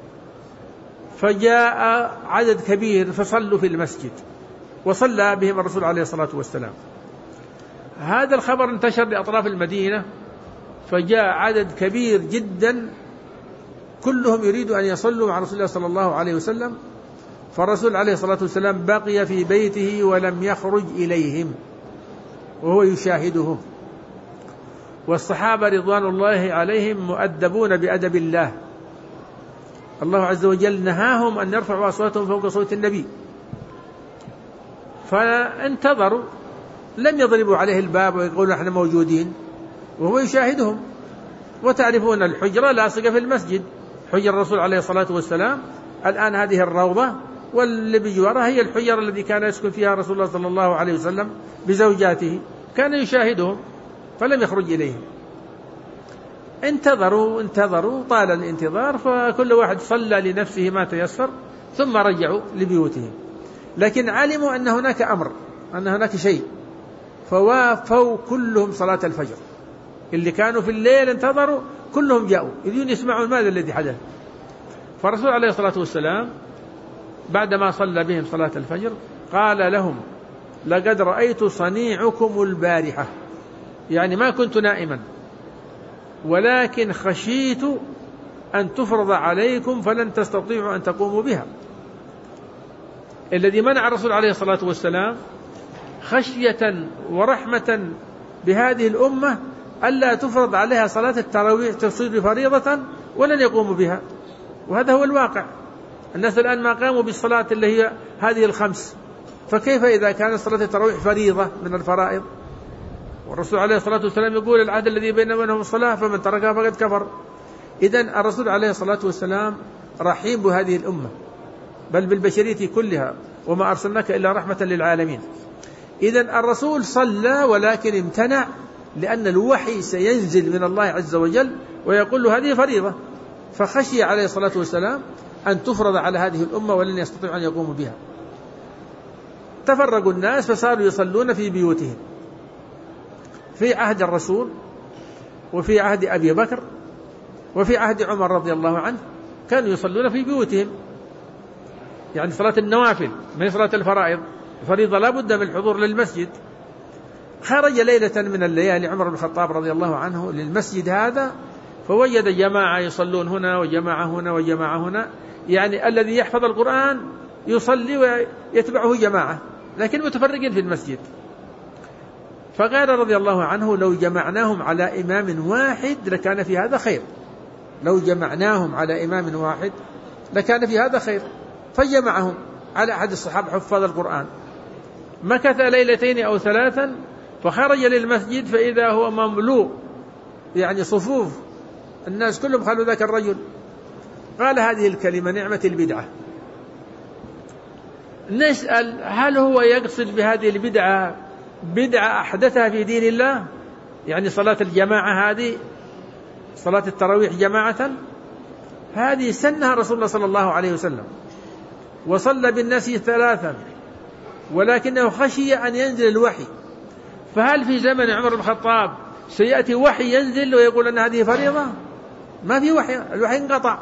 فجاء عدد كبير فصلوا في المسجد وصلى بهم الرسول عليه الصلاة والسلام. هذا الخبر انتشر لأطراف المدينة، فجاء عدد كبير جدا كلهم يريد أن يصلوا مع رسول الله صلى الله عليه وسلم. فالرسول عليه الصلاة والسلام بقي في بيته ولم يخرج إليهم وهو يشاهدهم. والصحابة رضوان الله عليهم مؤدبون بأدب الله، الله عز وجل نهاهم أن يرفعوا أصواتهم فوق صوت النبي، فانتظروا، لم يضربوا عليه الباب ويقولوا نحن موجودين، وهو يشاهدهم. وتعرفون الحجرة لاصقة في المسجد، حجر الرسول عليه الصلاة والسلام. الآن هذه الروضة، واللي بجوارها هي الحجر التي كان يسكن فيها رسول الله صلى الله عليه وسلم بزوجاته، كان يشاهدهم فلم يخرج إليهم. انتظروا انتظروا طال الانتظار، فكل واحد صلى لنفسه ما تيسر ثم رجعوا لبيوتهم. لكن علموا أن هناك أمر، أن هناك شيء، فوافوا كلهم صلاة الفجر اللي كانوا في الليل انتظروا كلهم جاءوا يريدون يسمعون ماذا الذي حدث. فالرسول عليه الصلاة والسلام بعدما صلى بهم صلاة الفجر قال لهم: لقد رأيت صنيعكم البارحة، يعني ما كنت نائما، ولكن خشيت أن تفرض عليكم فلن تستطيعوا أن تقوموا بها. الذي منع الرسول عليه الصلاة والسلام خشية ورحمة بهذه الأمة ألا تفرض عليها صلاة التراويح تصير فريضة ولن يقوموا بها، وهذا هو الواقع. الناس الآن ما قاموا بالصلاة اللي هي هذه الخمس، فكيف إذا كانت صلاة التراويح فريضة من الفرائض؟ والرسول عليه الصلاة والسلام يقول: العهد الذي بيننا وبينهم الصلاة فمن تركها فقد كفر. إذن الرسول عليه الصلاة والسلام رحيم بهذه الأمة بل بالبشرية كلها، وما أرسلناك إلا رحمة للعالمين. إذن الرسول صلى ولكن امتنع لأن الوحي سينزل من الله عز وجل ويقول له هذه فريضة، فخشي عليه الصلاة والسلام أن تفرض على هذه الأمة ولن يستطيعوا أن يقوموا بها. تفرقوا الناس فصاروا يصلون في بيوتهم في عهد الرسول وفي عهد أبي بكر وفي عهد عمر رضي الله عنه، كانوا يصلون في بيوتهم، يعني صلاة النوافل من صلاة الفرائض. الفريضة لا بد من الحضور للمسجد. خرج ليلة من الليالي عمر بن الخطاب رضي الله عنه للمسجد هذا فوجد جماعة يصلون هنا وجماعة هنا وجماعة هنا، يعني الذي يحفظ القرآن يصلي ويتبعه جماعة لكن متفرقين في المسجد. فقال رضي الله عنه: لو جمعناهم على إمام واحد لكان في هذا خير، لو جمعناهم على إمام واحد لكان في هذا خير. فجمعهم على أحد الصحابة حفاظ القرآن، مكث ليلتين أو ثلاثا فخرج للمسجد فإذا هو مملوء، يعني صفوف الناس كلهم خلوا ذاك الرجل. قال هذه الكلمة: نعمة البدعة. نسأل: هل هو يقصد بهذه البدعة بدعة أحدثها في دين الله؟ يعني صلاة الجماعة هذه، صلاة التراويح جماعة، هذه سنها رسول الله صلى الله عليه وسلم وصلى بالناس ثلاثا، ولكنه خشي أن ينزل الوحي. فهل في زمن عمر بن الخطاب سيأتي وحي ينزل ويقول أن هذه فريضة؟ ما في وحي، الوحي انقطع.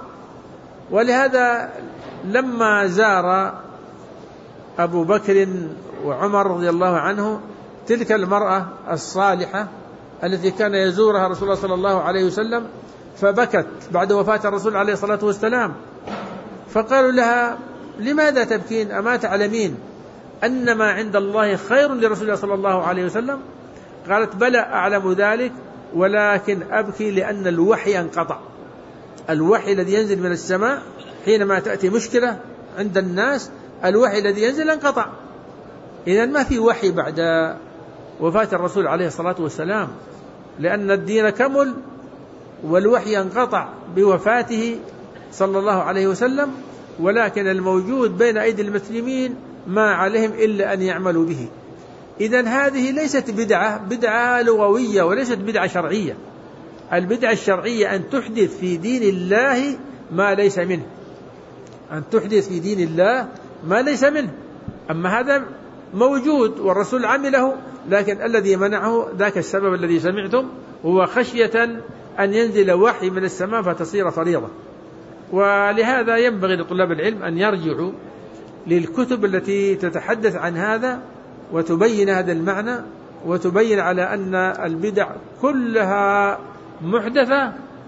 ولهذا لما زار أبو بكر وعمر رضي الله عنه تلك المرأة الصالحة التي كان يزورها رسول الله صلى الله عليه وسلم فبكت بعد وفاة الرسول عليه الصلاة والسلام، فقالوا لها: لماذا تبكين؟ أما تعلمين أن ما عند الله خير لرسول الله صلى الله عليه وسلم؟ قالت: بلى أعلم ذلك، ولكن أبكي لأن الوحي انقطع. الوحي الذي ينزل من السماء حينما تأتي مشكلة عند الناس، الوحي الذي ينزل انقطع. إذن ما في وحي بعد وفاة الرسول عليه الصلاة والسلام، لأن الدين كمل والوحي انقطع بوفاته صلى الله عليه وسلم، ولكن الموجود بين أيدي المسلمين ما عليهم إلا أن يعملوا به. إذن هذه ليست بدعة بدعة لغوية وليست بدعة شرعية. البدعة الشرعية أن تحدث في دين الله ما ليس منه، أن تحدث في دين الله ما ليس منه. أما هذا موجود والرسول عمله، لكن الذي منعه ذاك السبب الذي سمعتم، هو خشية أن ينزل وحي من السماء فتصير فريضة. ولهذا ينبغي لطلاب العلم أن يرجعوا للكتب التي تتحدث عن هذا وتبين هذا المعنى، وتبين على أن البدع كلها محدثة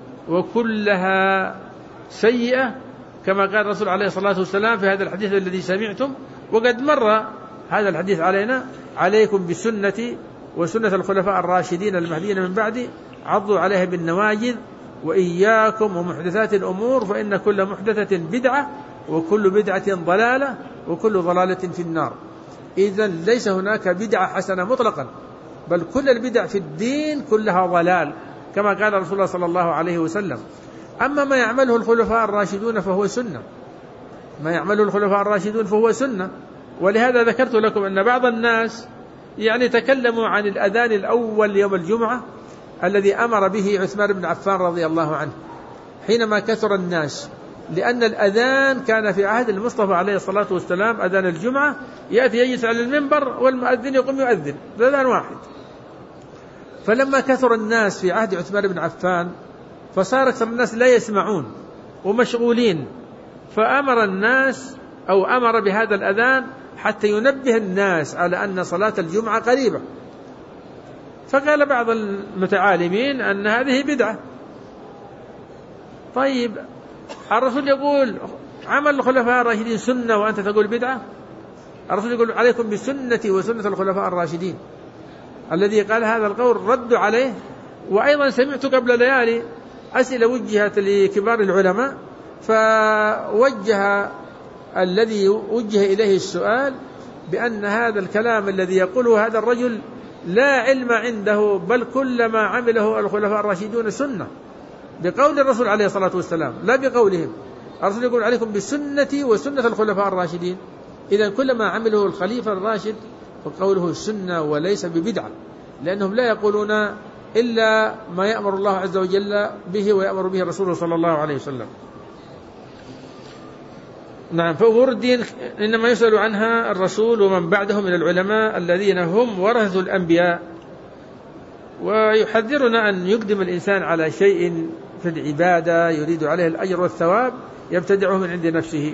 وكلها سيئة، كما قال الرسول عليه الصلاة والسلام في هذا الحديث الذي سمعتم. وقد مر هذا الحديث علينا: عليكم بسنتي وسنة الخلفاء الراشدين المهديين من بعدي، عضوا عليها بالنواجذ، وإياكم ومحدثات الأمور فإن كل محدثة بدعة وكل بدعة ضلالة وكل ضلالة في النار. إذن ليس هناك بدعة حسنة مطلقا، بل كل البدع في الدين كلها ضلال، كما قال رسول الله صلى الله عليه وسلم. أما ما يعمله الخلفاء الراشدون فهو سنة، ما يعمله الخلفاء الراشدون فهو سنة. ولهذا ذكرت لكم أن بعض الناس يعني تكلموا عن الأذان الأول يوم الجمعة الذي أمر به عثمان بن عفان رضي الله عنه حينما كثر الناس، لأن الأذان كان في عهد المصطفى عليه الصلاة والسلام أذان الجمعة، يأتي يجلس على المنبر والمؤذن يقوم يؤذن، أذان واحد. فلما كثر الناس في عهد عثمان بن عفان فصار أكثر الناس لا يسمعون ومشغولين، فأمر الناس أو أمر بهذا الأذان حتى ينبه الناس على أن صلاة الجمعة قريبة. فقال بعض المتعالمين أن هذه بدعة. طيب الرسول يقول عمل الخلفاء الراشدين سنة وأنت تقول بدعة؟ الرسول يقول عليكم بسنتي وسنة الخلفاء الراشدين. الذي قال هذا القول ردوا عليه. وأيضا سمعت قبل ليالي أسئلة وجهت لكبار العلماء، فوجه الذي وجه إليه السؤال بأن هذا الكلام الذي يقوله هذا الرجل لا علم عنده، بل كل ما عمله الخلفاء الراشدون سنة بقول الرسول عليه الصلاة والسلام لا بقولهم. الرسول يقول عليكم بسنتي وسنة الخلفاء الراشدين، إذن كل ما عمله الخليفة الراشد فقوله السنة وليس ببدعة، لأنهم لا يقولون إلا ما يأمر الله عز وجل به ويأمر به رسوله صلى الله عليه وسلم. نعم. فأمور الدين إنما يسأل عنها الرسول ومن بعده من العلماء الذين هم ورثة الأنبياء. ويحذرنا أن يقدم الإنسان على شيء في العبادة يريد عليه الأجر والثواب يبتدعه من عند نفسه.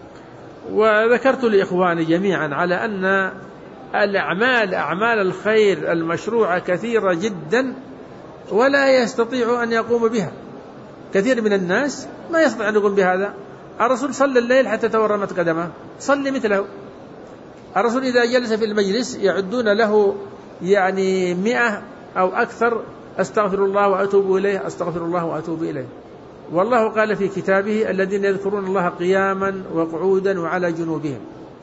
وذكرت لإخواني جميعا على أن الأعمال أعمال الخير المشروعة كثيرة جدا ولا يستطيع أن يقوم بها. كثير من الناس ما يستطيع أن يقوم بهذا. الرسول صلى الليل حتى تورمت قدمه، صلي مثله. الرسول إذا جلس في المجلس يعدون له يعني مئة أو أكثر أستغفر الله وأتوب إليه أستغفر الله وأتوب إليه. والله قال في كتابه الذين يذكرون الله قياما وقعودا وعلى جنوبهم.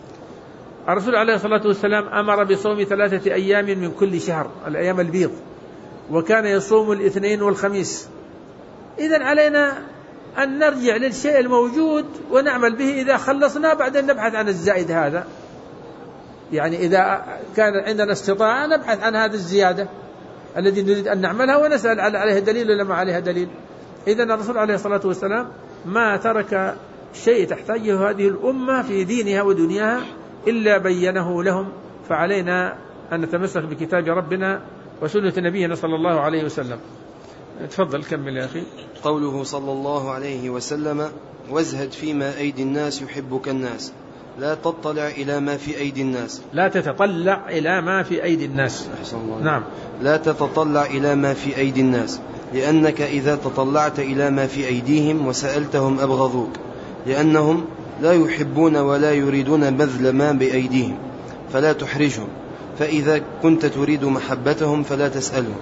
الرسول عليه الصلاة والسلام أمر بصوم ثلاثة أيام من كل شهر، الأيام البيض، وكان يصوم الاثنين والخميس. إذن علينا أن نرجع للشيء الموجود ونعمل به، إذا خلصنا بعدين نبحث عن الزائد هذا. يعني إذا كان عندنا استطاعة نبحث عن هذا الزيادة الذي نريد أن نعملها ونسأل عليه دليل ولا ما عليها دليل. إذن الرسول عليه الصلاة والسلام ما ترك شيء تحتاجه هذه الأمة في دينها ودنياها إلا بينه لهم، فعلينا أن نتمسك بكتاب ربنا وسنة نبينا صلى الله عليه وسلم. تفضل كمل يا أخي. قوله صلى الله عليه وسلم وازهد فيما أيدي الناس يحبك الناس، لا تطلع إلى ما في أيدي الناس. لا تتطلع إلى ما في أيدي الناس. نعم. لا تتطلع إلى ما في أيدي الناس، لأنك إذا تطلعت إلى ما في أيديهم وسألتهم أبغضوك، لأنهم لا يحبون ولا يريدون بذل ما بأيديهم، فلا تحرجهم. فإذا كنت تريد محبتهم فلا تسألهم،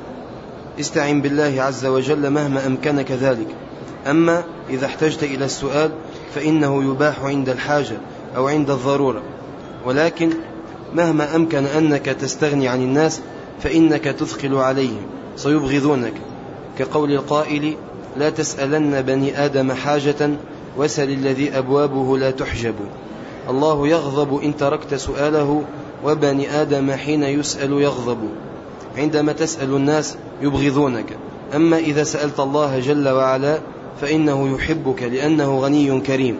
استعن بالله عز وجل مهما أمكنك ذلك. أما إذا احتجت إلى السؤال فإنه يباح عند الحاجة أو عند الضرورة، ولكن مهما أمكن أنك تستغني عن الناس فإنك تثقل عليهم سيبغضونك، كقول القائل لا تسألن بني آدم حاجة وسل الذي أبوابه لا تحجب. الله يغضب إن تركت سؤاله، وبني آدم حين يسأل يغضب. عندما تسأل الناس يبغضونك، أما إذا سألت الله جل وعلا فإنه يحبك لأنه غني كريم.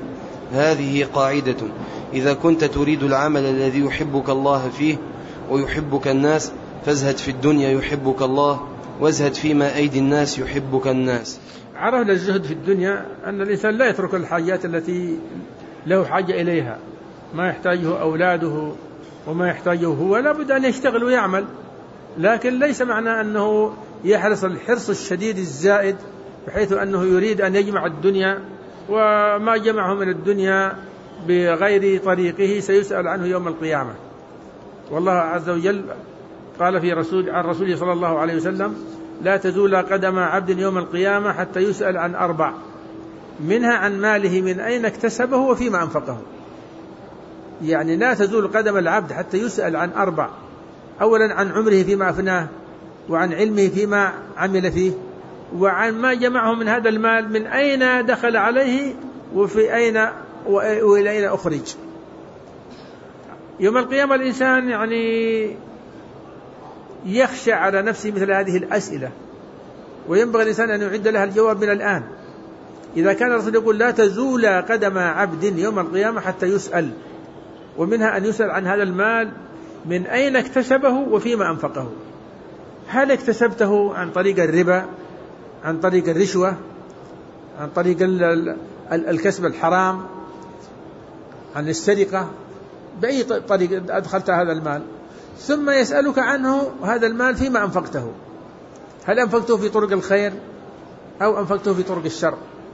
هذه قاعدة، إذا كنت تريد العمل الذي يحبك الله فيه ويحبك الناس فازهد في الدنيا يحبك الله، وازهد فيما أيدي الناس يحبك الناس. عرفنا الزهد في الدنيا أن الإنسان لا يترك الحاجات التي له حاجة إليها، ما يحتاجه أولاده وما يحتاجه هو لا بد أن يشتغل ويعمل، لكن ليس معنى أنه يحرص الحرص الشديد الزائد بحيث أنه يريد أن يجمع الدنيا، وما جمعه من الدنيا بغير طريقه سيسأل عنه يوم القيامة. والله عز وجل قال في رسول عن رسوله صلى الله عليه وسلم لا تزول قدم عبد يوم القيامة حتى يسأل عن أربع، منها عن ماله من أين اكتسبه وفيما أنفقه. يعني لا تزول قدم العبد حتى يسأل عن أربع، أولا عن عمره فيما أفناه، وعن علمه فيما عمل فيه، وعن ما جمعه من هذا المال من أين دخل عليه وفي أين وإلى أين أخرج. يوم القيامة الإنسان يعني يخشى على نفسه مثل هذه الأسئلة، وينبغي الإنسان أن يعد لها الجواب من الآن. إذا كان الرسول يقول لا تزول قدم عبد يوم القيامة حتى يسأل، ومنها أن يسأل عن هذا المال من أين اكتسبه وفيما أنفقه. هل اكتسبته عن طريق الربا، عن طريق الرشوة، عن طريق الكسب الحرام، عن السرقة، بأي طريق أدخلت هذا المال؟ ثم يسألك عنه هذا المال فيما أنفقته، هل أنفقته في طرق الخير أو أنفقته في طرق الشر؟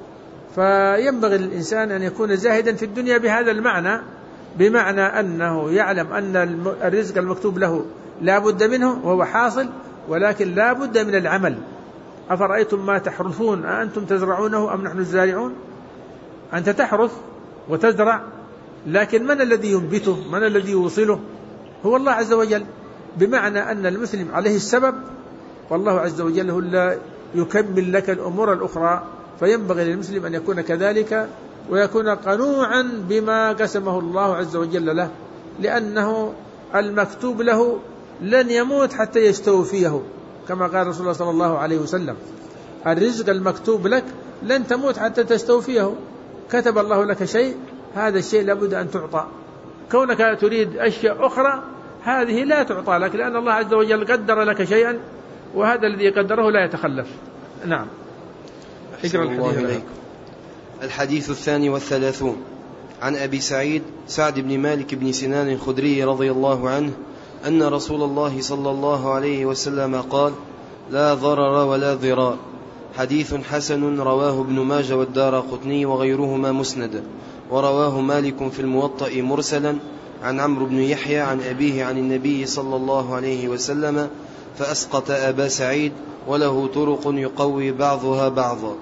فينبغي للإنسان أن يكون زاهدا في الدنيا بهذا المعنى، بمعنى أنه يعلم أن الرزق المكتوب له لا بد منه وهو حاصل، ولكن لا بد من العمل. أفرأيتم ما تحرثون أأنتم تزرعونه أم نحن الزارعون؟ أنت تحرث وتزرع، لكن من الذي ينبته؟ من الذي يوصله؟ هو الله عز وجل. بمعنى أن المسلم عليه السبب، والله عز وجل هو الذي يكمل لك الأمور الأخرى. فينبغي للمسلم أن يكون كذلك، ويكون قنوعا بما قسمه الله عز وجل له، لأنه المكتوب له لن يموت حتى يستوفيه، كما قال رسول الله صلى الله عليه وسلم: الرزق المكتوب لك لن تموت حتى تستوفيه. كتب الله لك شيء، هذا الشيء لابد أن تعطى. كونك تريد أشياء أخرى هذه لا تعطى لك، لأن الله عز وجل قدر لك شيئا، وهذا الذي قدره لا يتخلف. نعم. أحسن الله إليكم. الحديث الثاني والثلاثون عن أبي سعيد سعد بن مالك بن سنان الخدري رضي الله عنه أن رسول الله صلى الله عليه وسلم قال: لا ضرر ولا ضرار. حديث حسن رواه ابن ماجه والدارقطني وغيرهما مسندا، ورواه مالك في الموطأ مرسلا عن عمرو بن يحيى عن أبيه عن النبي صلى الله عليه وسلم، فأسقط أبا سعيد، وله طرق يقوي بعضها بعضا.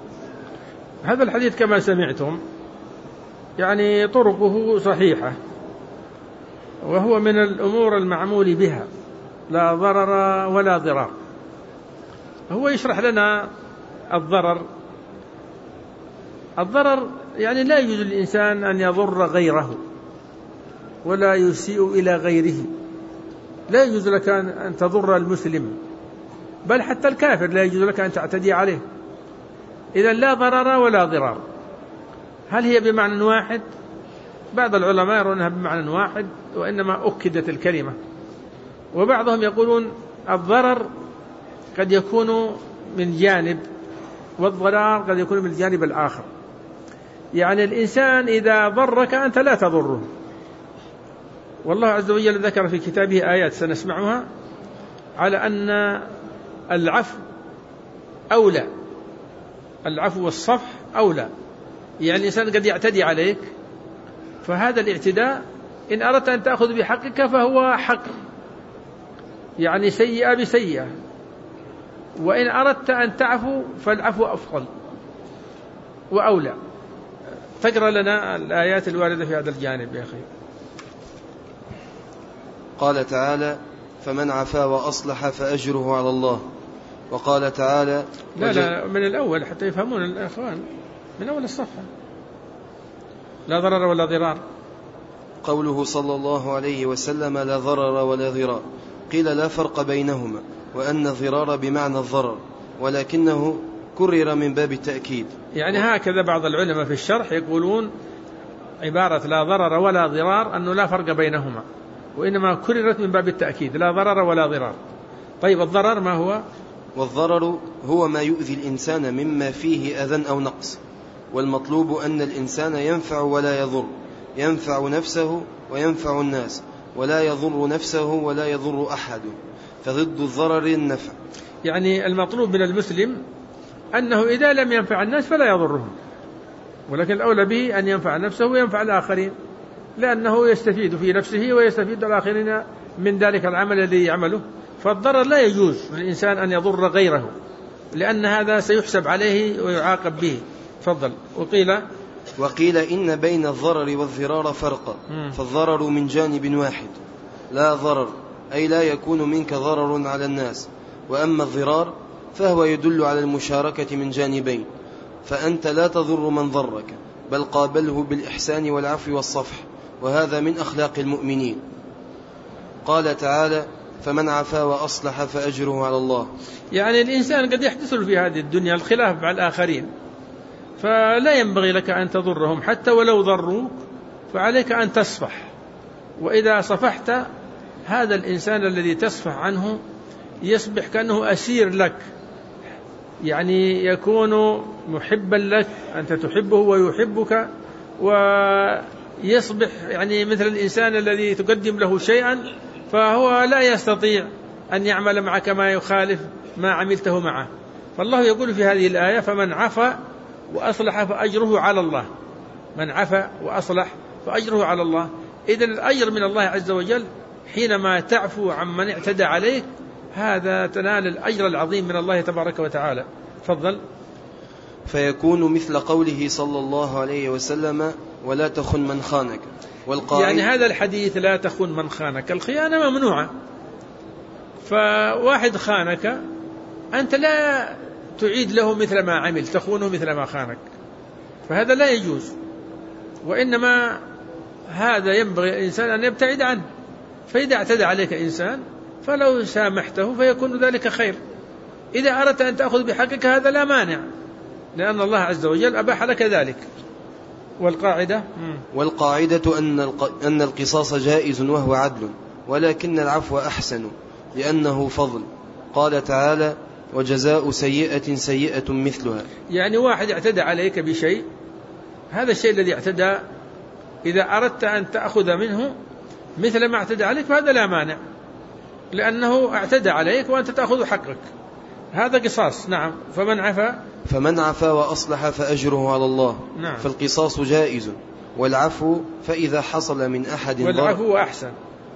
هذا الحديث كما سمعتم يعني طرقه صحيحة، وهو من الأمور المعمول بها، لا ضرر ولا ضرار. هو يشرح لنا الضرر. الضرر يعني لا يجوز للإنسان أن يضر غيره ولا يسيء إلى غيره. لا يجوز لك أن تضر المسلم، بل حتى الكافر لا يجوز لك أن تعتدي عليه. إذن لا ضرر ولا ضرار. هل هي بمعنى واحد؟ بعض العلماء يرونها بمعنى واحد، وإنما أكدت الكلمة. وبعضهم يقولون الضرر قد يكون من جانب، والضرار قد يكون من الجانب الآخر. يعني الإنسان إذا ضرك أنت لا تضره. والله عز وجل ذكر في كتابه آيات سنسمعها على أن العفو أولى، العفو والصفح أولى. يعني الإنسان قد يعتدي عليك، فهذا الاعتداء إن أردت أن تأخذ بحقك فهو حق، يعني سيئة بسيئة، وإن أردت أن تعفو فالعفو أفضل وأولى. تقرأ لنا الآيات الواردة في هذا الجانب يا أخي. قال تعالى: فمن عفا وأصلح فأجره على الله. وقال تعالى: لا لا من الأول حتى يفهمون الأخوان، من أول الصفحة. لا ضرر ولا ضرار. قوله صلى الله عليه وسلم: لا ضرر ولا ضرار، قيل لا فرق بينهما، وأن الضرار بمعنى الضرر، ولكنه كرر من باب التأكيد. يعني هكذا بعض العلماء في الشرح يقولون عبارة لا ضرر ولا ضرار أنه لا فرق بينهما، وإنما كررت من باب التأكيد، لا ضرر ولا ضرار. طيب الضرر ما هو؟ والضرر هو ما يؤذي الإنسان مما فيه أذى أو نقص، والمطلوب أن الإنسان ينفع ولا يضر، ينفع نفسه وينفع الناس، ولا يضر نفسه ولا يضر أحد، فضد الضرر النفع. يعني المطلوب من المسلم أنه إذا لم ينفع الناس فلا يضرهم، ولكن الأولى به أن ينفع نفسه وينفع الآخرين، لأنه يستفيد في نفسه ويستفيد الآخرين من ذلك العمل الذي يعمله. فالضرر لا يجوز للإنسان أن يضر غيره، لأن هذا سيحسب عليه ويعاقب به. تفضل. وقيل وقيل إن بين الضرر والضرار فرقا، فالضرر من جانب واحد، لا ضرر أي لا يكون منك ضرر على الناس، وأما الضرار فهو يدل على المشاركة من جانبين، فأنت لا تضر من ضرك، بل قابله بالإحسان والعفو والصفح، وهذا من أخلاق المؤمنين. قال تعالى: فمن عفا وأصلح فأجره على الله. يعني الإنسان قد يحدث في هذه الدنيا الخلاف مع الآخرين، فلا ينبغي لك أن تضرهم حتى ولو ضروك، فعليك أن تصفح. وإذا صفحت هذا الإنسان الذي تصفح عنه يصبح كأنه أسير لك، يعني يكون محبا لك، أنت تحبه ويحبك، ويصبح يعني مثل الإنسان الذي تقدم له شيئا فهو لا يستطيع أن يعمل معك ما يخالف ما عملته معه. فالله يقول في هذه الآية: فمن عفا وأصلح فأجره على الله. من عفا وأصلح فأجره على الله. إذن الأجر من الله عز وجل حينما تعفو عمن اعتدى عليك، هذا تنال الأجر العظيم من الله تبارك وتعالى. تفضل. فيكون مثل قوله صلى الله عليه وسلم: ولا تخن من خانك. يعني هذا الحديث لا تخن من خانك، الخيانة ممنوعة. فواحد خانك أنت لا تعيد له مثل ما عمل، تخونه مثل ما خانك، فهذا لا يجوز. وإنما هذا ينبغي الإنسان أن يبتعد عنه. فإذا اعتدى عليك إنسان فلو سامحته فيكون ذلك خير. إذا أردت أن تأخذ بحقك هذا لا مانع، لأن الله عز وجل أباح لك ذلك. والقاعدة والقاعدة أن أن القصاص جائز وهو عدل، ولكن العفو أحسن لأنه فضل. قال تعالى: وجزاء سيئة سيئة مثلها. يعني واحد اعتدى عليك بشيء، هذا الشيء الذي اعتدى إذا أردت أن تأخذ منه مثل ما اعتدى عليك فهذا لا مانع، لأنه اعتدى عليك وأنت تأخذ حقك، هذا قصاص. نعم. فمن عفا فمن عفا وأصلح فأجره على الله. نعم. فالقصاص جائز، والعفو فإذا حصل من أحد والعفو أحسن.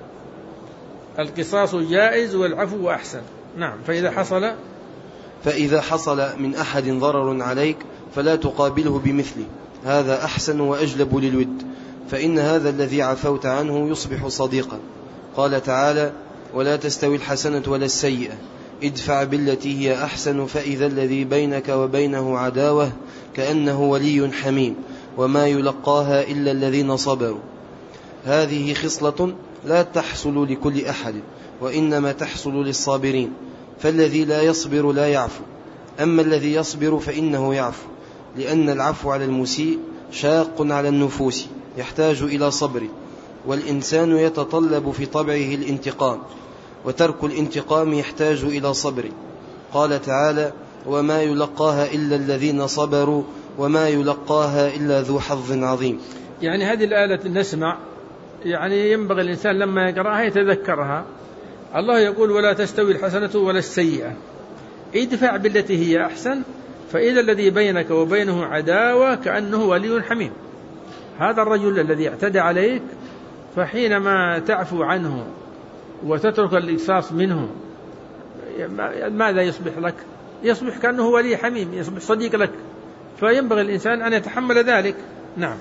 القصاص جائز والعفو أحسن. نعم. فإذا حصل فإذا حصل من أحد ضرر عليك فلا تقابله بمثله، هذا أحسن وأجلب للود، فإن هذا الذي عفوت عنه يصبح صديقا. قال تعالى: ولا تستوي الحسنة ولا السيئة ادفع بالتي هي أحسن فإذا الذي بينك وبينه عداوة كأنه ولي حميم وما يلقاها إلا الذين صبروا. هذه خصلة لا تحصل لكل أحد، وإنما تحصل للصابرين، فالذي لا يصبر لا يعفو، أما الذي يصبر فإنه يعفو، لأن العفو على المسيء شاق على النفوس يحتاج إلى صبر، والإنسان يتطلب في طبعه الانتقام، وترك الانتقام يحتاج إلى صبر. قال تعالى: وما يلقاها إلا الذين صبروا وما يلقاها إلا ذو حظ عظيم. يعني هذه الآية نسمع، يعني ينبغي الإنسان لما يقرأها يتذكرها. الله يقول: ولا تستوي الحسنة ولا السيئة ادفع بالتي هي أحسن فإذا الذي بينك وبينه عداوة كأنه ولي حميم. هذا الرجل الذي اعتدى عليك، فحينما تعفو عنه وتترك الإقصاص منه ماذا يصبح لك؟ يصبح كأنه ولي حميم، يصبح صديق لك، فينبغي الإنسان أن يتحمل ذلك. نعم.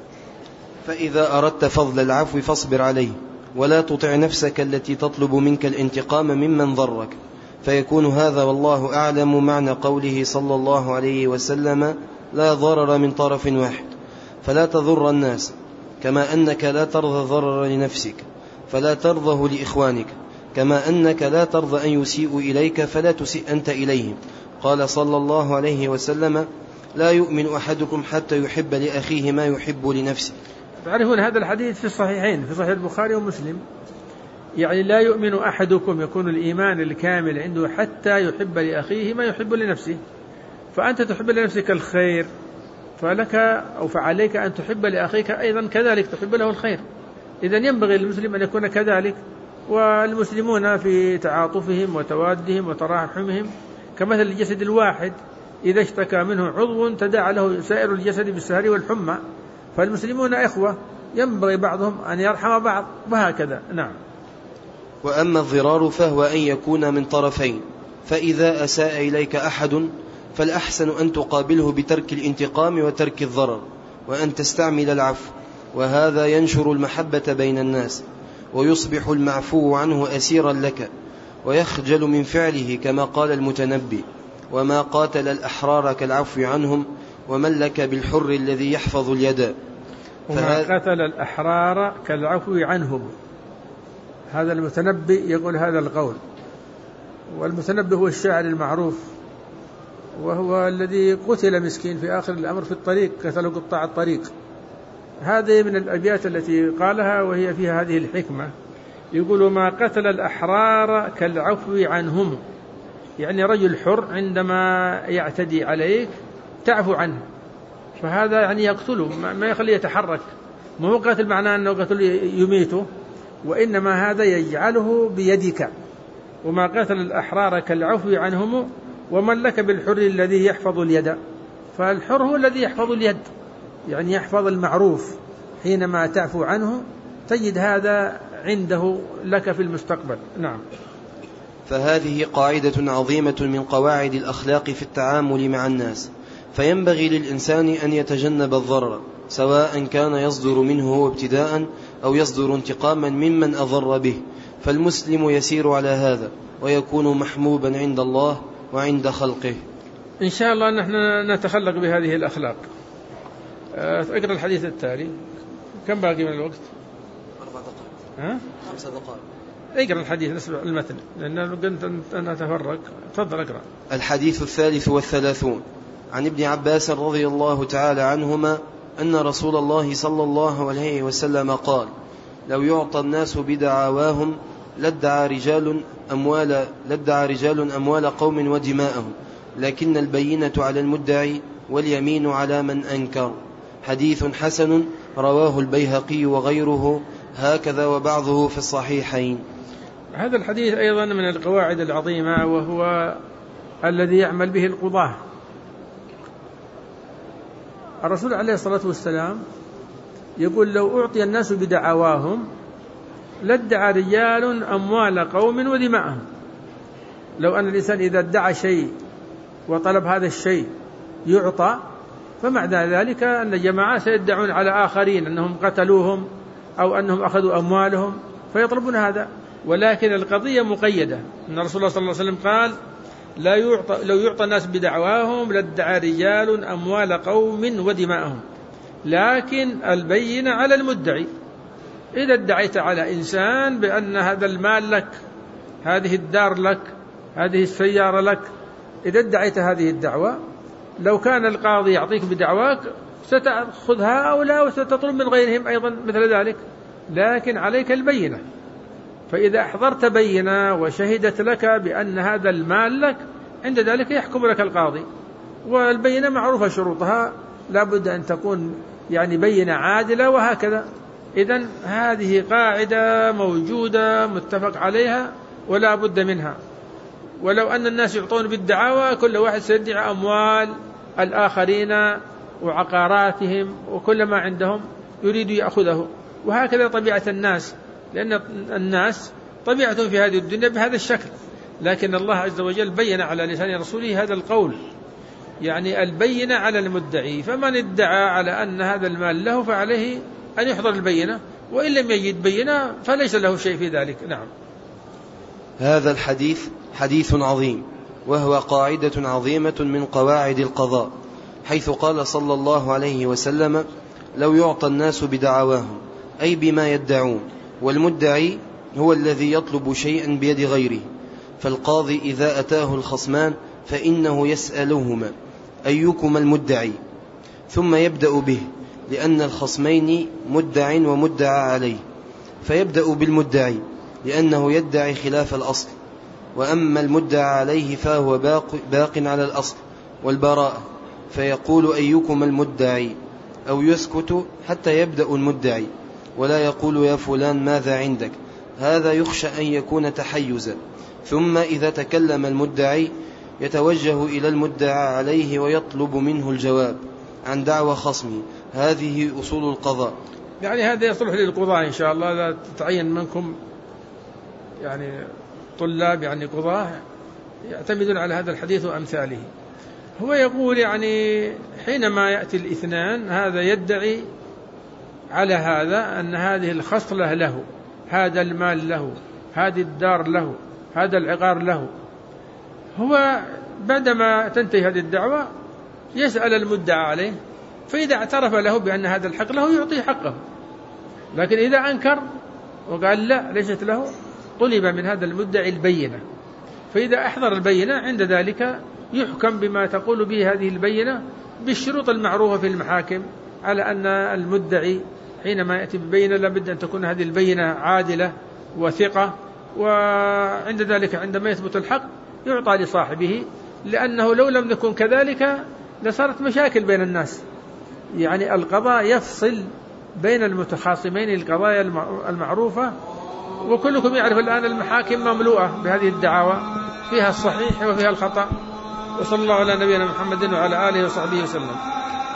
فإذا أردت فضل العفو فاصبر عليه، ولا تطع نفسك التي تطلب منك الانتقام ممن ضرك، فيكون هذا والله أعلم معنى قوله صلى الله عليه وسلم: لا ضرر من طرف واحد، فلا تضر الناس، كما أنك لا ترضى الضرر لنفسك فلا ترضه لإخوانك، كما أنك لا ترضى أن يسيئوا إليك فلا تسيء أنت إليهم. قال صلى الله عليه وسلم: لا يؤمن أحدكم حتى يحب لأخيه ما يحب لنفسه. تعرفون هذا الحديث في الصحيحين، في صحيح البخاري ومسلم. يعني لا يؤمن أحدكم، يكون الإيمان الكامل عنده حتى يحب لأخيه ما يحب لنفسه. فأنت تحب لنفسك الخير، فلك أو فعليك أن تحب لأخيك أيضا كذلك، تحب له الخير. إذن ينبغي للمسلم أن يكون كذلك. والمسلمون في تعاطفهم وتوادهم وتراحمهم كمثل الجسد الواحد، إذا اشتكى منه عضو تداعى له سائر الجسد بالسهر والحمى. فالمسلمون إخوة، ينبغي بعضهم أن يرحم بعض، وهكذا. نعم. وأما الضرار فهو أن يكون من طرفين، فإذا أساء إليك أحد فالأحسن أن تقابله بترك الانتقام وترك الضرر، وأن تستعمل العفو، وهذا ينشر المحبة بين الناس، ويصبح المعفو عنه أسيرا لك، ويخجل من فعله، كما قال المتنبي: وما قاتل الأحرار كالعفو عنهم ومن لك بالحر الذي يحفظ اليد. وما قتل الأحرار كالعفو عنهم. هذا المتنبي يقول هذا القول، والمتنبي هو الشاعر المعروف، وهو الذي قتل مسكين في آخر الأمر في الطريق، قتل قطاع الطريق. هذه من الأبيات التي قالها وهي فيها هذه الحكمة. يقول ما قتل الأحرار كالعفو عنهم، يعني رجل حر عندما يعتدي عليك تعفو عنه، فهذا يعني يقتله ما يخليه يتحرك، ما هو قاتل معناه أنه قتل يميته، وإنما هذا يجعله بيدك. وما قتل الأحرار كالعفو عنهم ومن لك بالحر الذي يحفظ اليد، فالحر هو الذي يحفظ اليد، يعني يحفظ المعروف، حينما تعفو عنه تجد هذا عنده لك في المستقبل. نعم. فهذه قاعدة عظيمة من قواعد الأخلاق في التعامل مع الناس، فينبغي للإنسان أن يتجنب الضرر، سواء كان يصدر منه هو ابتداء أو يصدر انتقاما ممن أضر به، فالمسلم يسير على هذا ويكون محموبا عند الله وعند خلقه. إن شاء الله نحن نتخلق بهذه الأخلاق. اقرأ الحديث التالي. كم باقي من الوقت؟ أربع دقائق. ها؟ خمسة دقائق. اقرأ الحديث نسمع المتن لأنه كنت أن أتفرق. تفضل اقرأ. الحديث الثالث والثلاثون عن ابن عباس رضي الله تعالى عنهما أن رسول الله صلى الله عليه وسلم قال: لو يعطى الناس بدعواهم لادعى رجال أموال, لادعى رجال أموال قوم ودماءهم، لكن البينة على المدعي واليمين على من أنكر. حديث حسن رواه البيهقي وغيره هكذا وبعضه في الصحيحين. هذا الحديث أيضا من القواعد العظيمة، وهو الذي يعمل به القضاة. الرسول عليه الصلاة والسلام يقول: لو أعطي الناس بدعواهم لادعى رجال أموال قوم ودماءهم. لو أن الإنسان إذا ادعى شيء وطلب هذا الشيء يعطى، فمعنى ذلك أن جماعة سيدعون على آخرين أنهم قتلوهم أو أنهم أخذوا أموالهم فيطلبون هذا. ولكن القضية مقيدة، أن رسول الله صلى الله عليه وسلم قال: لا يعطى لو يعطى الناس بدعواهم لادعى رجال أموال قوم ودماءهم، لكن البينة على المدعي. إذا ادعيت على إنسان بأن هذا المال لك، هذه الدار لك، هذه السيارة لك، إذا ادعيت هذه الدعوة، لو كان القاضي يعطيك بدعواك ستأخذها أو لا، وستطلب من غيرهم أيضا مثل ذلك، لكن عليك البينة. فإذا أحضرت بينة وشهدت لك بأن هذا المال لك، عند ذلك يحكم لك القاضي. والبينة معروفة شروطها، لا بد أن تكون يعني بينة عادلة، وهكذا. إذن هذه قاعدة موجودة متفق عليها ولا بد منها. ولو أن الناس يعطون بالدعاوى كل واحد سيدعي أموال الآخرين وعقاراتهم وكل ما عندهم يريد يأخذه، وهكذا طبيعة الناس، لأن الناس طبيعتهم في هذه الدنيا بهذا الشكل. لكن الله عز وجل بين على لسان رسوله هذا القول، يعني البينة على المدعي، فمن ادعى على أن هذا المال له فعليه أن يحضر البينة، وإن لم يجد بينة فليس له شيء في ذلك. نعم. هذا الحديث حديث عظيم، وهو قاعدة عظيمة من قواعد القضاء، حيث قال صلى الله عليه وسلم: لو يعطى الناس بدعواهم، أي بما يدعون، والمدعي هو الذي يطلب شيئا بيد غيره. فالقاضي إذا أتاه الخصمان فإنه يسألهما: أيكما المدعي؟ ثم يبدأ به، لأن الخصمين مدع ومدعى عليه، فيبدأ بالمدعي لأنه يدعي خلاف الأصل، وأما المدعى عليه فهو باق, باق على الأصل والبراءة، فيقول: أيكما المدعي؟ أو يسكت حتى يبدأ المدعي، ولا يقول: يا فلان ماذا عندك؟ هذا يخشى أن يكون تحيزا. ثم إذا تكلم المدعي يتوجه إلى المدعى عليه ويطلب منه الجواب عن دعوى خصمه. هذه أصول القضاء. يعني هذا يصلح للقضاء إن شاء الله، لا تتعين منكم يعني طلاب يعني قضاة يعتمدون على هذا الحديث وأمثاله. هو يقول يعني حينما يأتي الاثنان، هذا يدعي على هذا أن هذه الخصلة له، هذا المال له، هذه الدار له، هذا العقار له. هو بعدما تنتهي هذه الدعوة يسأل المدعى عليه، فإذا اعترف له بأن هذا الحق له يعطيه حقه، لكن إذا أنكر وقال لا ليست له طلب من هذا المدعي البينة. فإذا أحضر البينة عند ذلك يحكم بما تقول به هذه البينة بالشروط المعروفة في المحاكم، على أن المدعي حينما يأتي ببينة لابد أن تكون هذه البينة عادلة، وثقة، وعند ذلك عندما يثبت الحق يعطى لصاحبه، لأنه لو لم يكن كذلك لصارت مشاكل بين الناس. يعني القضاء يفصل بين المتخاصمين القضايا المعروفة، وكلكم يعرف الآن المحاكم مملوءة بهذه الدعاوى، فيها الصحيح وفيها الخطأ. وصلى الله على نبينا محمد وعلى آله وصحبه وسلم.